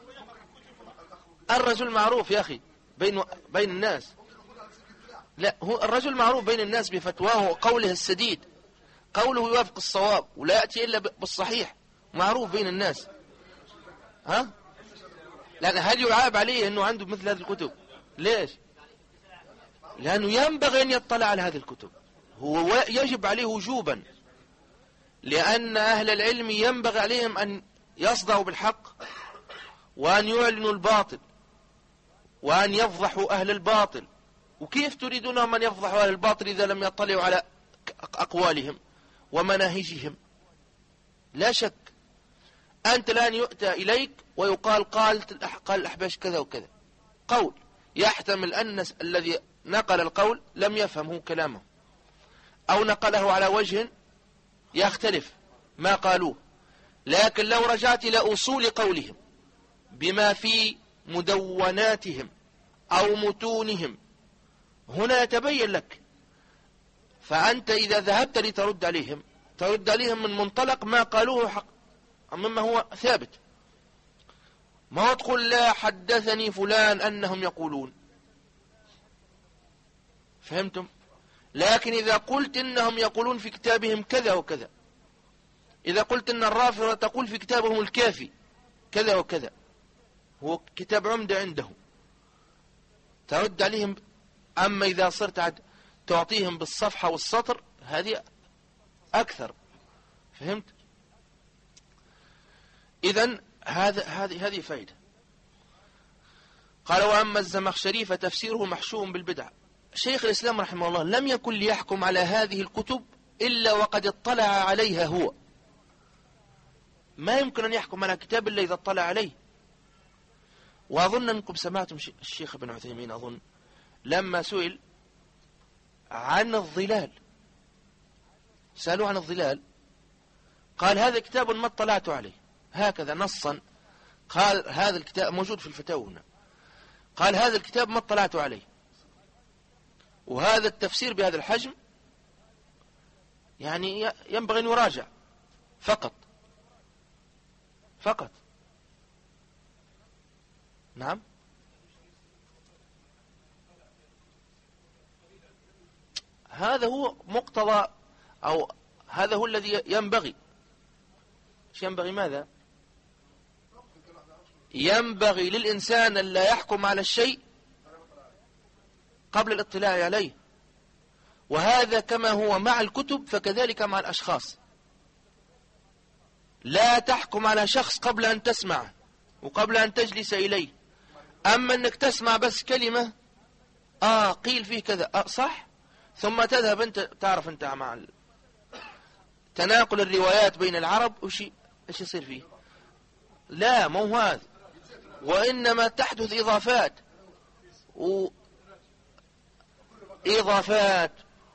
الرجل معروف يا أخي بين الناس. لا، هو الرجل معروف بين الناس بفتواه وقوله السديد، قوله يوافق الصواب ولا يأتي إلا بالصحيح، معروف بين الناس. ها؟ لأن هل يعاب عليه أنه عنده مثل هذه الكتب؟ ليش؟ لأنه ينبغي أن يطلع على هذه الكتب، هو يجب عليه وجوبا، لأن أهل العلم ينبغي عليهم أن يصدعوا بالحق وأن يعلنوا الباطل وأن يفضحوا أهل الباطل. وكيف تريدونهم أن يفضحوا أهل الباطل إذا لم يطلعوا على أقوالهم ومناهجهم؟ لا شك أنت الآن يؤتى إليك ويقال قال الأحباش كذا وكذا، قول يحتمل أن الذي نقل القول لم يفهمه كلامه أو نقله على وجه يختلف ما قالوه، لكن لو رجعت إلى أصول قولهم بما في مدوناتهم أو متونهم هنا يتبين لك. فأنت إذا ذهبت لترد عليهم ترد عليهم من منطلق ما قالوه حق مما هو ثابت، ما تقول لا حدثني فلان أنهم يقولون. فهمتم؟ لكن إذا قلت إنهم يقولون في كتابهم كذا وكذا، إذا قلت إن الرافضة تقول في كتابهم الكافي كذا وكذا، هو كتاب عمدة عنده، ترد عليهم. أما إذا صرت تعطيهم بالصفحة والسطر هذه أكثر. فهمت؟ إذن هذه فائدة. قال وأما الزمخشري فتفسيره محشو بالبدع. شيخ الإسلام رحمه الله لم يكن ليحكم على هذه الكتب إلا وقد اطلع عليها هو، ما يمكن أن يحكم على كتاب إلا إذا اطلع عليه. وأظن أنكم سمعتم الشيخ ابن عثيمين أظن لما سئل عن الظلال، سألوه عن الظلال قال هذا كتاب ما اطلعت عليه، هكذا نصا قال هذا الكتاب موجود في الفتاوى هنا، قال هذا الكتاب ما اطلعت عليه، وهذا التفسير بهذا الحجم يعني ينبغي أن يراجع فقط. نعم، هذا هو مقتضى أو هذا هو الذي ينبغي. ايش ينبغي؟ ماذا ينبغي للإنسان أن لا يحكم على الشيء قبل الاطلاع عليه، وهذا كما هو مع الكتب فكذلك مع الأشخاص. لا تحكم على شخص قبل أن تسمع وقبل أن تجلس إليه. أما أنك تسمع بس كلمة قيل فيه كذا صح، ثم تذهب أنت تعرف أنت مع تناقل الروايات بين العرب إيش يصير فيه؟ لا، مو هذا، وإنما تحدث إضافات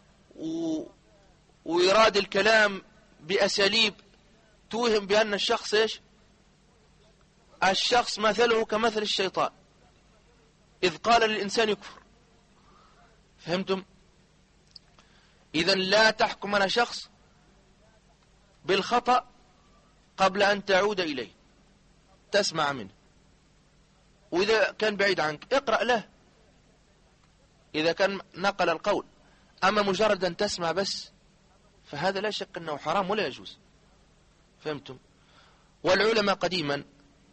وإيراد الكلام بأساليب توهم بأن الشخص إيش؟ الشخص مثله كمثل الشيطان إذ قال للإنسان يكفر. فهمتم؟ إذن لا تحكم على شخص بالخطأ قبل أن تعود إليه، تسمع منه، وإذا كان بعيد عنك اقرأ له إذا كان نقل القول. أما مجرد أن تسمع بس فهذا لا شك أنه حرام ولا يجوز. فهمتم؟ والعلماء قديما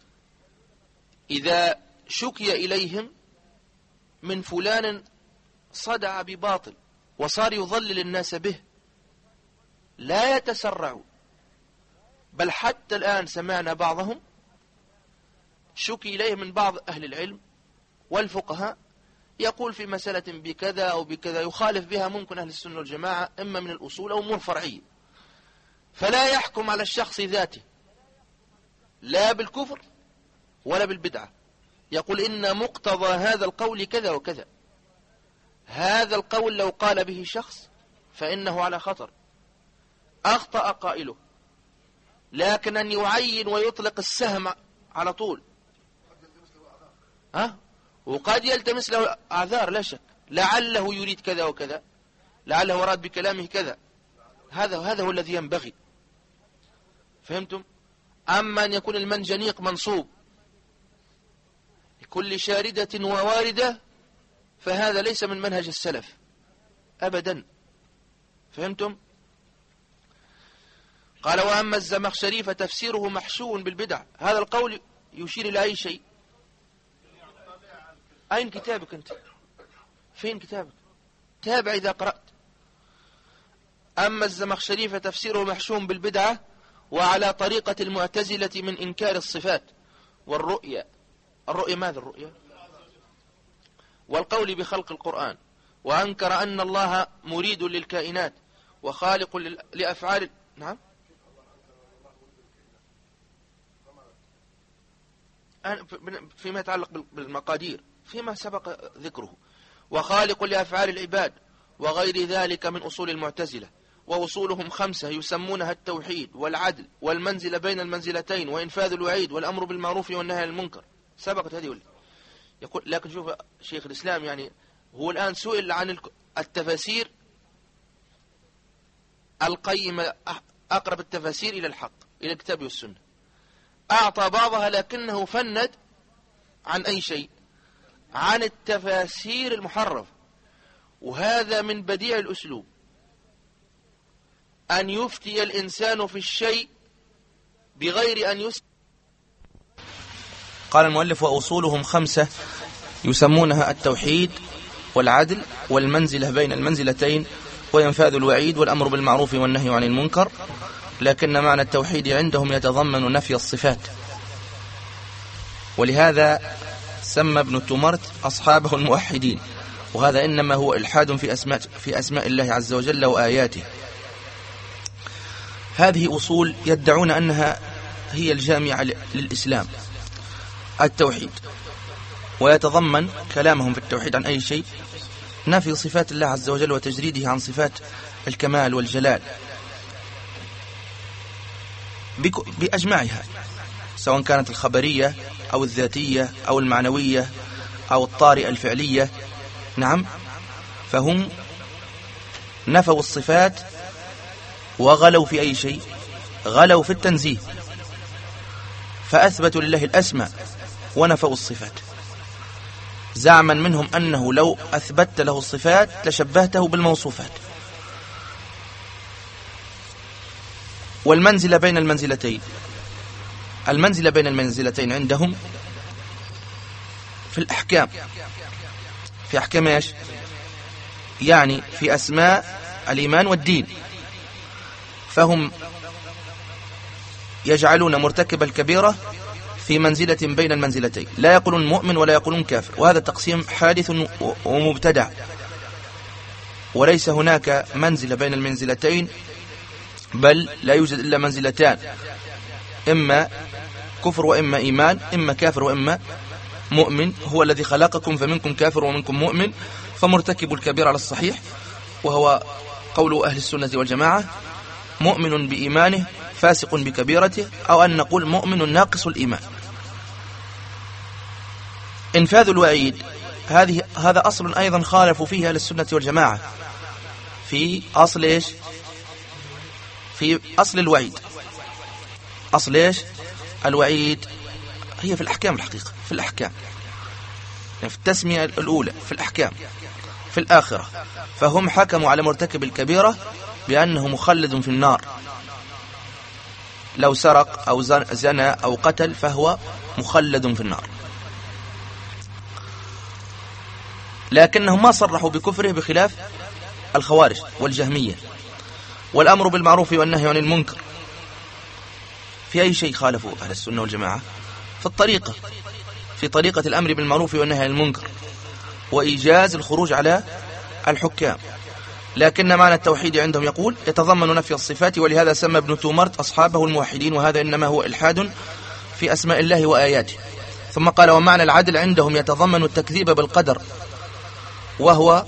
إذا شكي إليهم من فلان صدع بباطل وصار يضلل الناس به لا يتسرعوا، بل حتى الآن سمعنا بعضهم شكي إليه من بعض أهل العلم والفقهاء يقول في مسألة بكذا أو بكذا يخالف بها ممكن أهل السنة والجماعة إما من الأصول أو أمور فرعية، فلا يحكم على الشخص ذاته لا بالكفر ولا بالبدعة، يقول إن مقتضى هذا القول كذا وكذا. هذا القول لو قال به شخص فإنه على خطر، أخطأ قائله، لكن أن يعين ويطلق السهم على طول وقد يلتمس له أعذار لا شك، لعله يريد كذا وكذا، لعله أراد بكلامه كذا، هذا هو الذي ينبغي. فهمتم؟ أما أن يكون المنجنيق منصوب لكل شاردة وواردة فهذا ليس من منهج السلف أبدا. فهمتم؟ قال وأما الزمخشري فتفسيره محشو بالبدع. هذا القول يشير إلى أي شيء؟ أين كتابك أنت؟ فين كتابك؟ تابع إذا قرأت. أما الزمخشري فتفسيره محشو بالبدعة وعلى طريقة المعتزلة من إنكار الصفات والرؤية. الرؤية ماذا الرؤية؟ والقول بخلق القرآن، وأنكر أن الله مريد للكائنات وخالق لأفعال. نعم، فيما يتعلق بالمقادير فيما سبق ذكره، وخالق لأفعال العباد وغير ذلك من أصول المعتزلة. وأصولهم 5 يسمونها التوحيد والعدل والمنزلة بين المنزلتين وإنفاذ الوعيد والأمر بالمعروف والنهي عن المنكر. سبقت هذه يقول. لكن شوف شيخ الإسلام، يعني هو الآن سئل عن التفاسير القيمة، أقرب التفاسير إلى الحق، إلى الكتاب والسنة، أعطى بعضها لكنه فند عن أي شيء؟ عن التفاسير المحرف. وهذا من بديع الأسلوب، أن يفتي الإنسان في الشيء بغير أن يسأل. قال المؤلف وأصولهم 5 يسمونها التوحيد والعدل والمنزلة بين المنزلتين وينفاذ الوعيد والأمر بالمعروف والنهي عن المنكر. لكن معنى التوحيد عندهم يتضمن نفي الصفات، ولهذا سمى ابن تمرت أصحابه الموحدين، وهذا إنما هو إلحاد في أسماء الله عز وجل وآياته. هذه أصول يدعون أنها هي الجامعة للإسلام، التوحيد، ويتضمن كلامهم في التوحيد عن أي شيء نفي صفات الله عز وجل وتجريده عن صفات الكمال والجلال بأجمعها، سواء كانت الخبرية أو الذاتية أو المعنوية أو الطارئة الفعلية. نعم، فهم نفوا الصفات وغلوا في أي شيء؟ غلوا في التنزيه، فأثبتوا لله الأسماء ونفوا الصفات، زعما منهم أنه لو أثبت له الصفات لشبهته بالموصوفات. والمنزلة بين المنزلتين، المنزلة بين المنزلتين عندهم في الأحكام، في أحكام إيش؟ يعني في أسماء الإيمان والدين، فهم يجعلون مرتكب الكبيرة في منزلة بين المنزلتين، لا يقولون مؤمن ولا يقولون كافر، وهذا تقسيم حادث ومبتدع، وليس هناك منزلة بين المنزلتين، بل لا يوجد إلا منزلتان، إما كفر وإما إيمان، إما كافر وإما مؤمن. هو الذي خلقكم فمنكم كافر ومنكم مؤمن، فمرتكب الكبير على الصحيح وهو قول أهل السنة والجماعة مؤمن بإيمانه فاسق بكبيرته، أو أن نقول مؤمن ناقص الإيمان. إنفاذ الوعيد هذا أصل أيضا خالفوا فيه أهل السنة والجماعة، في أصل إيش؟ في أصل الوعيد. أصل إيش؟ الوعيد هي في الأحكام، الحقيقة في الأحكام، يعني في التسمية الأولى في الأحكام في الآخرة. فهم حكموا على مرتكب الكبيرة بأنه مخلد في النار، لو سرق أو زنى أو قتل فهو مخلد في النار، لكنهم ما صرحوا بكفره بخلاف الخوارج والجهمية. والأمر بالمعروف والنهي عن المنكر في أي شيء خالفوا أهل السنة والجماعة؟ في الطريقة، في طريقة الأمر بالمعروف والنهي عن المنكر، وإيجاز الخروج على الحكام. لكن معنى التوحيد عندهم يقول يتضمن نفي الصفات، ولهذا سمى ابن تومرت أصحابه الموحدين، وهذا إنما هو إلحاد في أسماء الله وآياته. ثم قال ومعنى العدل عندهم يتضمن التكذيب بالقدر، وهو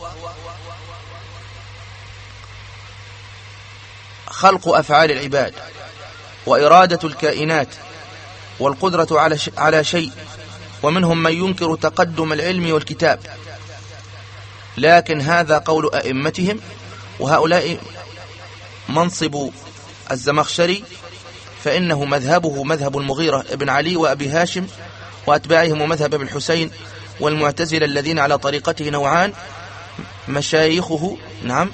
خلق أفعال العباد وإرادة الكائنات والقدرة على شيء. ومنهم من ينكر تقدم العلم والكتاب، لكن هذا قول أئمتهم، وهؤلاء منصب الزمخشري فإنه مذهبه مذهب المغيرة ابن علي وأبي هاشم وأتباعهم، ومذهب ابن الحسين والمعتزلة الذين على طريقته نوعان مشايخه، نعم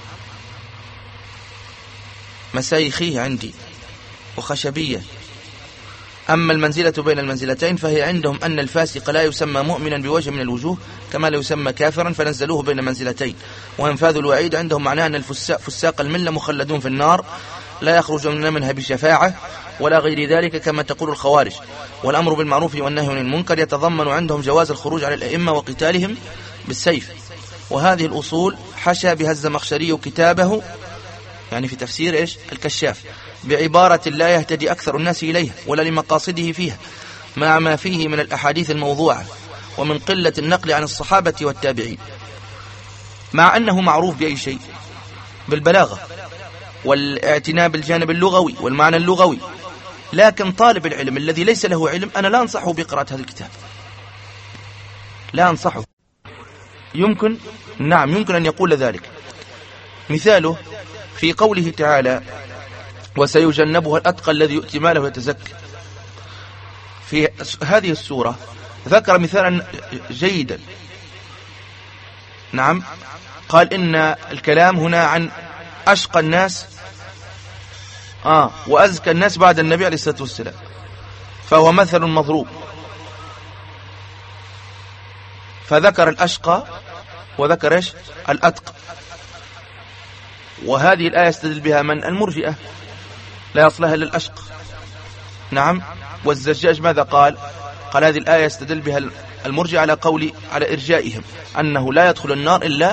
مسايخيه عندي وخشبية. أما المنزلة بين المنزلتين فهي عندهم أن الفاسق لا يسمى مؤمنا بوجه من الوجوه كما لا يسمى كافرا، فنزلوه بين منزلتين. وانفاذ الوعيد عندهم معناه أن فساق الملة مخلدون في النار لا يخرجون منها بشفاعة ولا غير ذلك كما تقول الخوارج. والأمر بالمعروف والنهي عن المنكر يتضمن عندهم جواز الخروج على الأئمة وقتالهم بالسيف. وهذه الأصول حشى بها الزمخشري كتابه، يعني في تفسير إيش الكشاف، بعبارة لا يهتدي أكثر الناس إليها ولا لمقاصده فيها، مع ما فيه من الأحاديث الموضوعة ومن قلة النقل عن الصحابة والتابعين، مع أنه معروف بأي شيء بالبلاغة والاعتناء بالجانب اللغوي والمعنى اللغوي. لكن طالب العلم الذي ليس له علم أنا لا أنصحه بقراءة هذا الكتاب، لا أنصحه. يمكن أن يقول ذلك. مثاله في قوله تعالى وسيجنبها الأتقى الذي يؤتي ماله ويتزكى. في هذه السورة ذكر مثالا جيدا، نعم، قال إن الكلام هنا عن أشقى الناس وأزكى الناس بعد النبي عليه الصلاة والسلام، فهو مثل مضروب، فذكر الأشقى وذكر إيش الأتقى. وهذه الآية يستدل بها من المرجئة لا يصلها إلا الأشقى، نعم. والزجاج ماذا قال هذه الآية يستدل بها المرجئة على إرجائهم أنه لا يدخل النار إلا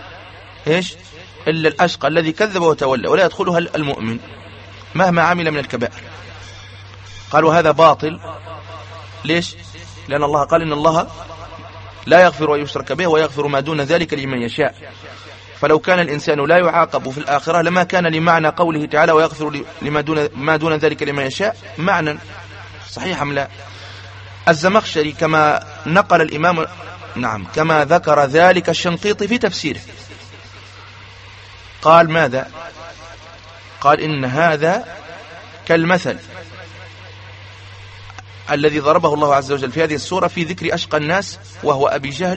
الأشقى الذي كذب وتولى، ولا يدخلها المؤمن مهما عمل من الكبائر. قالوا هذا باطل. ليش؟ لأن الله قال إن الله لا يغفر أن يشرك به ويغفر ما دون ذلك لمن يشاء. فلو كان الإنسان لا يعاقب في الآخرة لما كان لمعنى قوله تعالى ويغفر ما دون ذلك لمن يشاء معنى صحيح أم لا؟ الزمخشري كما نقل الإمام، نعم، كما ذكر ذلك الشنقيطي في تفسيره، قال ماذا؟ قال إن هذا كالمثل الذي ضربه الله عز وجل في هذه السورة في ذكر أشقى الناس وهو أبي جهل،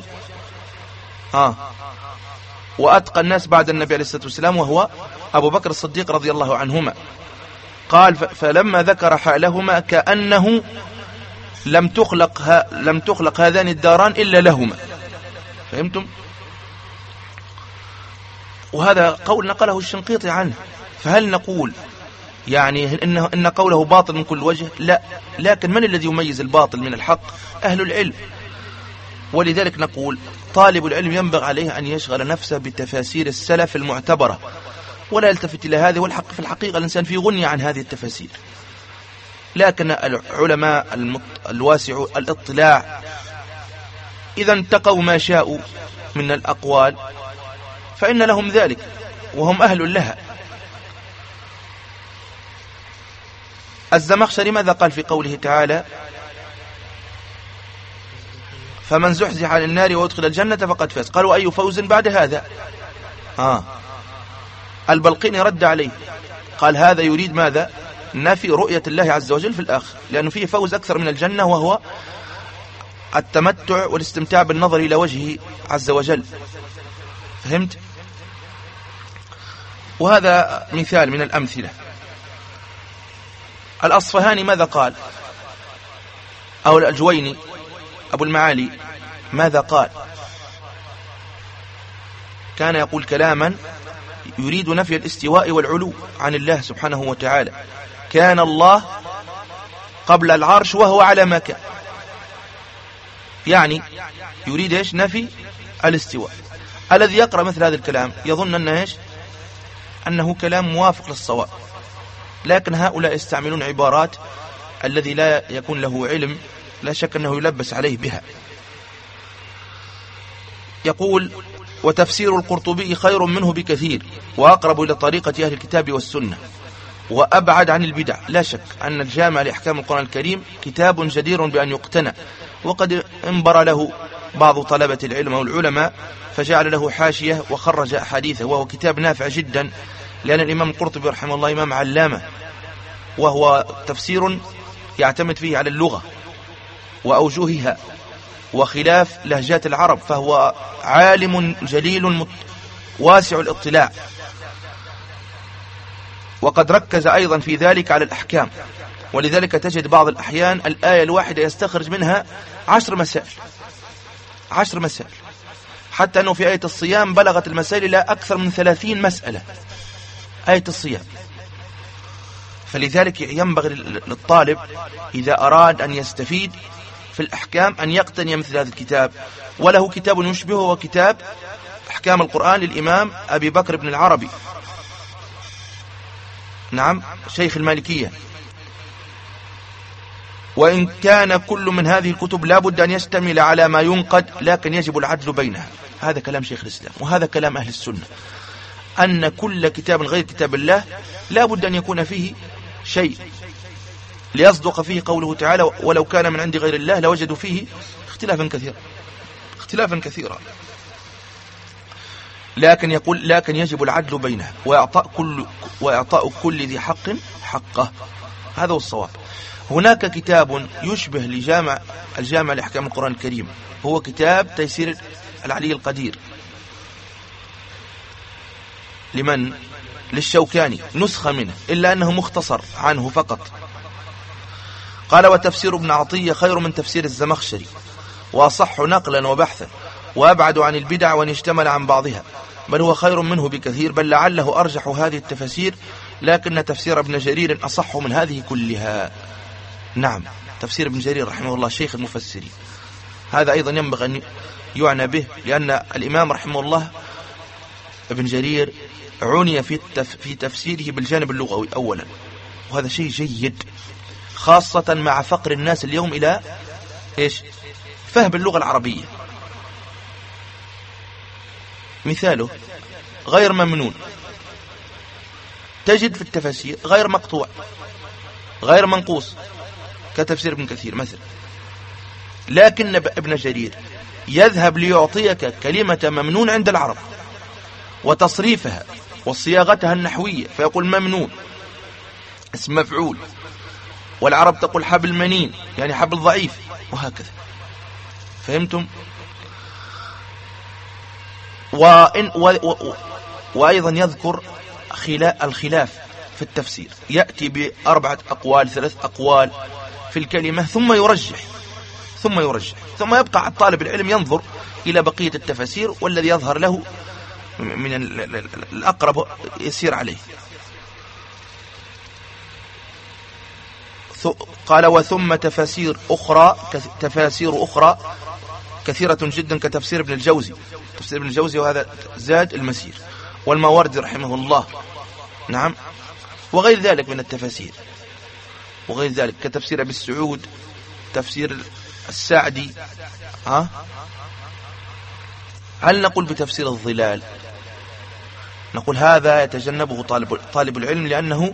وأتقى الناس بعد النبي عليه الصلاة والسلام وهو أبو بكر الصديق رضي الله عنهما. قال فلما ذكر حالهما كأنه لم تخلق هذان الداران إلا لهما. فهمتم؟ وهذا قول نقله الشنقيطي عنه. فهل نقول يعني إن قوله باطل من كل وجه؟ لا، لكن من الذي يميز الباطل من الحق؟ أهل العلم. ولذلك نقول طالب العلم ينبغي عليه أن يشغل نفسه بتفاسير السلف المعتبرة ولا يلتفت إلى هذه. والحق في الحقيقة الإنسان في غنية عن هذه التفاسير، لكن العلماء الواسع الاطلاع إذا انتقوا ما شاءوا من الأقوال فإن لهم ذلك وهم أهل لها. الزمخشري ماذا قال في قوله تعالى فمن زحزح عن النار وادخل الجنة فقد فاز؟ قالوا أي فوز بعد هذا؟ البلقيني رد عليه قال هذا يريد ماذا؟ نفي رؤية الله عز وجل في الآخر، لأنه فيه فوز أكثر من الجنة وهو التمتع والاستمتاع بالنظر إلى وجهه عز وجل. فهمت؟ وهذا مثال من الأمثلة. الأصفهاني ماذا قال؟ أو الجويني أبو المعالي ماذا قال؟ كان يقول كلاما يريد نفي الاستواء والعلو عن الله سبحانه وتعالى. كان الله قبل العرش وهو على ما كان، يعني يريد نفي الاستواء. الذي يقرأ مثل هذا الكلام يظن أنه إيش؟ أنه كلام موافق للصواب، لكن هؤلاء يستعملون عبارات الذي لا يكون له علم لا شك أنه يلبس عليه بها. يقول: وتفسير القرطبي خير منه بكثير، وأقرب إلى طريقة أهل الكتاب والسنة، وأبعد عن البدع. لا شك أن الجامع لأحكام القرآن الكريم كتاب جدير بأن يقتنى، وقد انبر له بعض طلبة العلم والعلماء فجعل له حاشية وخرج أحاديثه، وهو كتاب نافع جدا، لأن الإمام القرطبي رحمه الله إمام علامة، وهو تفسير يعتمد فيه على اللغة وأوجهها وخلاف لهجات العرب، فهو عالم جليل واسع الاطلاع، وقد ركز أيضا في ذلك على الأحكام، ولذلك تجد بعض الأحيان الآية الواحدة يستخرج منها 10 مسائل، حتى أنه في آية الصيام بلغت المسائل إلى أكثر من 30 مسألة آية الصيام. فلذلك ينبغي للطالب إذا أراد أن يستفيد في الأحكام أن يقتني مثل هذا الكتاب، وله كتاب يشبهه، وكتاب أحكام القرآن للإمام أبي بكر بن العربي، نعم، شيخ المالكية. وإن كان كل من هذه الكتب لا بد أن يشتمل على ما ينقد، لكن يجب العدل بينها. هذا كلام شيخ الإسلام، وهذا كلام أهل السنة، أن كل كتاب غير كتاب الله لا بد أن يكون فيه شيء ليصدق فيه قوله تعالى: ولو كان من عند غير الله لوجدوا فيه اختلافا كثيرا. لكن يقول: لكن يجب العدل بينها وإعطاء كل ذي حق حقه. هذا هو الصواب. هناك كتاب يشبه الجامع لأحكام القرآن الكريم، هو كتاب تيسير العلي القدير، لمن؟ للشوكاني، نسخة منه، إلا أنه مختصر عنه فقط. قال: وتفسير ابن عطية خير من تفسير الزمخشري، وأصح نقلا وبحثا، وأبعد عن البدع وان اشتمل عن بعضها، بل هو خير منه بكثير، بل لعله أرجح هذه التفاسير، لكن تفسير ابن جرير أصح من هذه كلها. نعم، تفسير ابن جرير رحمه الله شيخ المفسرين، هذا أيضا ينبغي أن يعنى به، لأن الإمام رحمه الله ابن جرير عني في تفسيره بالجانب اللغوي أولا، وهذا شيء جيد، خاصة مع فقر الناس اليوم إلى إيش؟ فهم اللغة العربية. مثاله: غير ممنون، تجد في التفاسير غير مقطوع، غير منقوص، كتفسير ابن كثير مثلا. لكن ابن جرير يذهب ليعطيك كلمة ممنون عند العرب وتصريفها وصياغتها النحوية، فيقول ممنون اسم مفعول، والعرب تقول حبل منين، يعني حبل ضعيف، وهكذا. فهمتم؟ وأيضا يذكر الخلاف في التفسير، يأتي ب4 أقوال 3 أقوال في الكلمة، ثم يرجح، ثم يبقى على طالب العلم ينظر إلى بقية التفاسير، والذي يظهر له من الأقرب يسير عليه. قال: وثم تفاسير أخرى كثيرة جدا، كتفسير ابن الجوزي، تفسير ابن الجوزي، وهذا زاد المسير، والماوردي رحمه الله، نعم، وغير ذلك من التفاسير، وغير ذلك كتفسير أبي السعود، تفسير السعدي. هل نقول بتفسير الظلال؟ نقول هذا يتجنبه طالب العلم، لأنه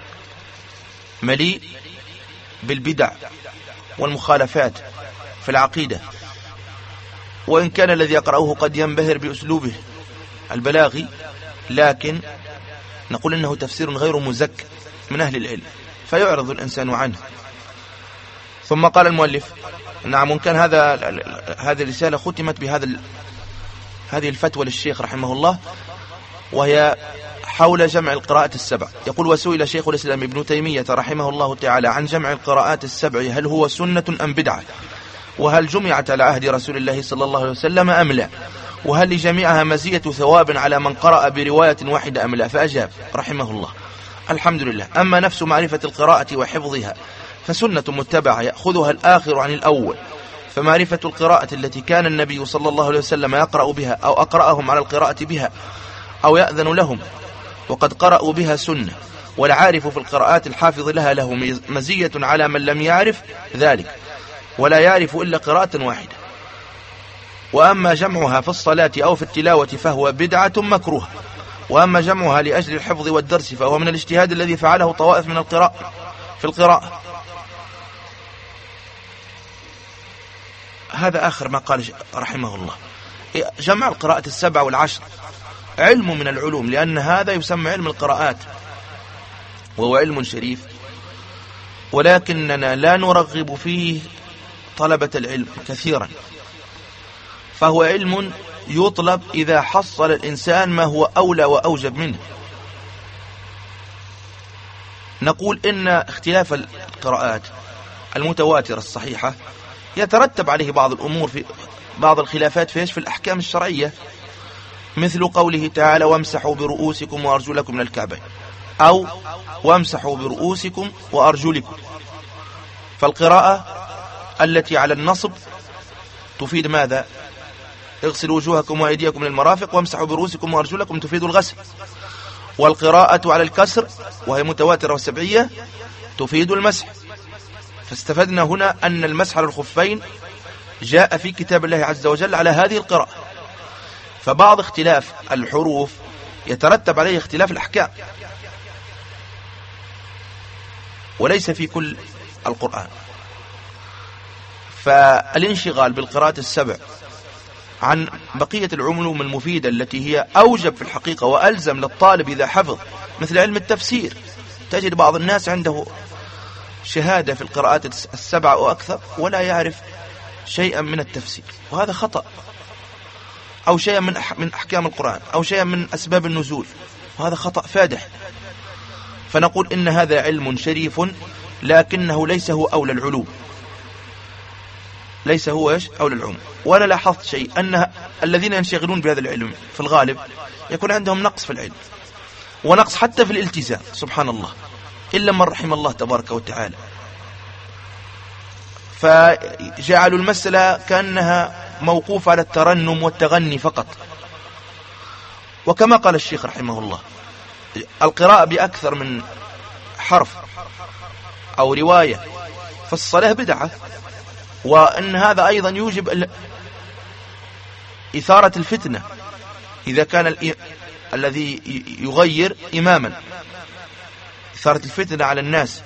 مليء بالبدع والمخالفات في العقيدة، وإن كان الذي يقرأه قد ينبهر بأسلوبه البلاغي، لكن نقول إنه تفسير غير مزك من أهل العلم، فيعرض الإنسان عنه. ثم قال المؤلف: نعم، كان هذه الرسالة ختمت هذه الفتوى للشيخ رحمه الله، وهي حول جمع القراءات السبع. يقول: وسئل شيخ الإسلام ابن تيمية رحمه الله تعالى عن جمع القراءات السبع، هل هو سنة أم بدعة؟ وهل جمعت على عهد رسول الله صلى الله عليه وسلم أم لا؟ وهل لجميعها مزية ثواب على من قرأ برواية واحدة أم لا؟ فأجاب رحمه الله: الحمد لله، أما نفس معرفة القراءة وحفظها فسنة متبعة يأخذها الآخر عن الأول، فمعرفة القراءة التي كان النبي صلى الله عليه وسلم يقرأ بها أو أقرأهم على القراءة بها أو يأذن لهم وقد قرأوا بها سنة، والعارف في القراءات الحافظ لها له مزية على من لم يعرف ذلك ولا يعرف إلا قراءة واحدة. وأما جمعها في الصلاة أو في التلاوة فهو بدعة مكروه، وأما جمعها لأجل الحفظ والدرس فهو من الاجتهاد الذي فعله طوائف من القراءة في القراءة. هذا آخر ما قال رحمه الله. جمع القراءة 7 و10 علم من العلوم، لأن هذا يسمى علم القراءات وهو علم شريف، ولكننا لا نرغب فيه طلبة العلم كثيرا، فهو علم يطلب إذا حصل الإنسان ما هو أولى وأوجب منه. نقول إن اختلاف القراءات المتواترة الصحيحة يترتب عليه بعض الأمور في بعض الخلافات في الأحكام الشرعية، مثل قوله تعالى وامسحوا برؤوسكم وأرجلكم من الكعبين، أو وامسحوا برؤوسكم وأرجلكم. فالقراءة التي على النصب تفيد ماذا؟ اغسلوا وجوهكم وأيديكم من المرافق وامسحوا برؤوسكم وأرجلكم تفيد الغسل. والقراءة على الكسر وهي متواترة وسبعية تفيد المسح. فاستفدنا هنا أن المسح على الخفين جاء في كتاب الله عز وجل على هذه القراءة. فبعض اختلاف الحروف يترتب عليه اختلاف الأحكام، وليس في كل القرآن. فالانشغال بالقراءة 7 عن بقية العلوم المفيدة التي هي أوجب في الحقيقة وألزم للطالب إذا حفظ، مثل علم التفسير، تجد بعض الناس عنده شهادة في القراءات 7 وأكثر ولا يعرف شيئا من التفسير، وهذا خطأ، أو شيئا من أحكام القرآن، أو شيئا من أسباب النزول، وهذا خطأ فادح. فنقول إن هذا علم شريف، لكنه ليس هو أولى العلوم، ليس هو أولى العلوم. وأنا لاحظت شيء، أن الذين ينشغلون بهذا العلم في الغالب يكون عندهم نقص في العلم، ونقص حتى في الالتزام، سبحان الله، إلا من رحم الله تبارك وتعالى. فجعلوا المسألة كأنها موقوفة على الترنم والتغني فقط. وكما قال الشيخ رحمه الله، القراءة بأكثر من حرف أو رواية في الصلاة بدعة، وأن هذا أيضا يوجب إثارة الفتنة إذا كان الذي يغير إماما، إثارة الفتنة على الناس.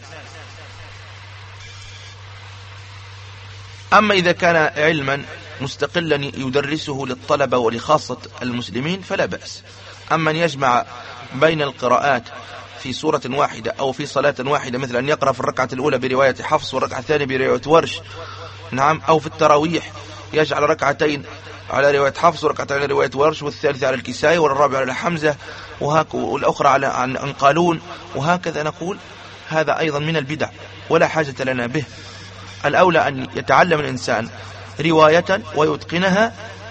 أما إذا كان علما مستقلا يدرسه للطلبة ولخاصة المسلمين فلا بأس. أما أن يجمع بين القراءات في سورة واحدة أو في صلاة واحدة، مثل أن يقرأ في الركعة الأولى برواية حفص والركعة الثانية برواية ورش، نعم، أو في التراويح يجعل ركعتين على رواية حفص وركعتين على رواية ورش، والثالثة على الكسائي والرابعة على حمزة والأخرى على عن قالون، وهكذا. نقول هذا أيضا من البدع ولا حاجة لنا به. الأولى أن يتعلم الإنسان رواية ويتقنها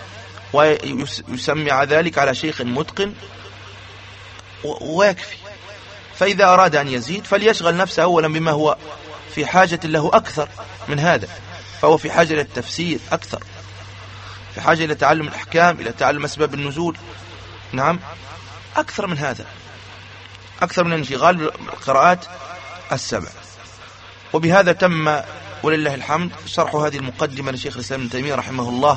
ويسمع ذلك على شيخ متقن ويكفي. فإذا أراد أن يزيد فليشغل نفسه أولا بما هو في حاجة له أكثر من هذا، فهو في حاجة إلى التفسير أكثر، في حاجة إلى تعلم الأحكام، إلى تعلم أسباب النزول، نعم، أكثر من هذا، أكثر من انشغال بالقراءات 7. وبهذا تم ولله الحمد شرح هذه المقدمة لشيخ الإسلام ابن تيمية رحمه الله،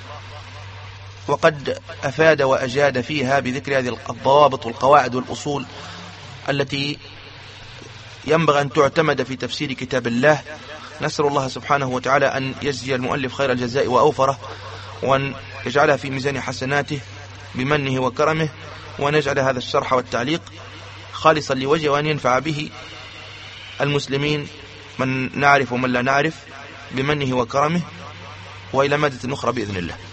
وقد أفاد وأجاد فيها بذكر هذه الضوابط والقواعد والأصول التي ينبغي أن تعتمد في تفسير كتاب الله. نسأل الله سبحانه وتعالى أن يجزي المؤلف خير الجزاء وأوفره، وأن يجعلها في ميزان حسناته بمنه وكرمه، وأن يجعل هذا الشرح والتعليق خالصا لوجهه، وأن ينفع به المسلمين من نعرف ومن لا نعرف بمنه وكرمه، وإلى مادة أخرى بإذن الله.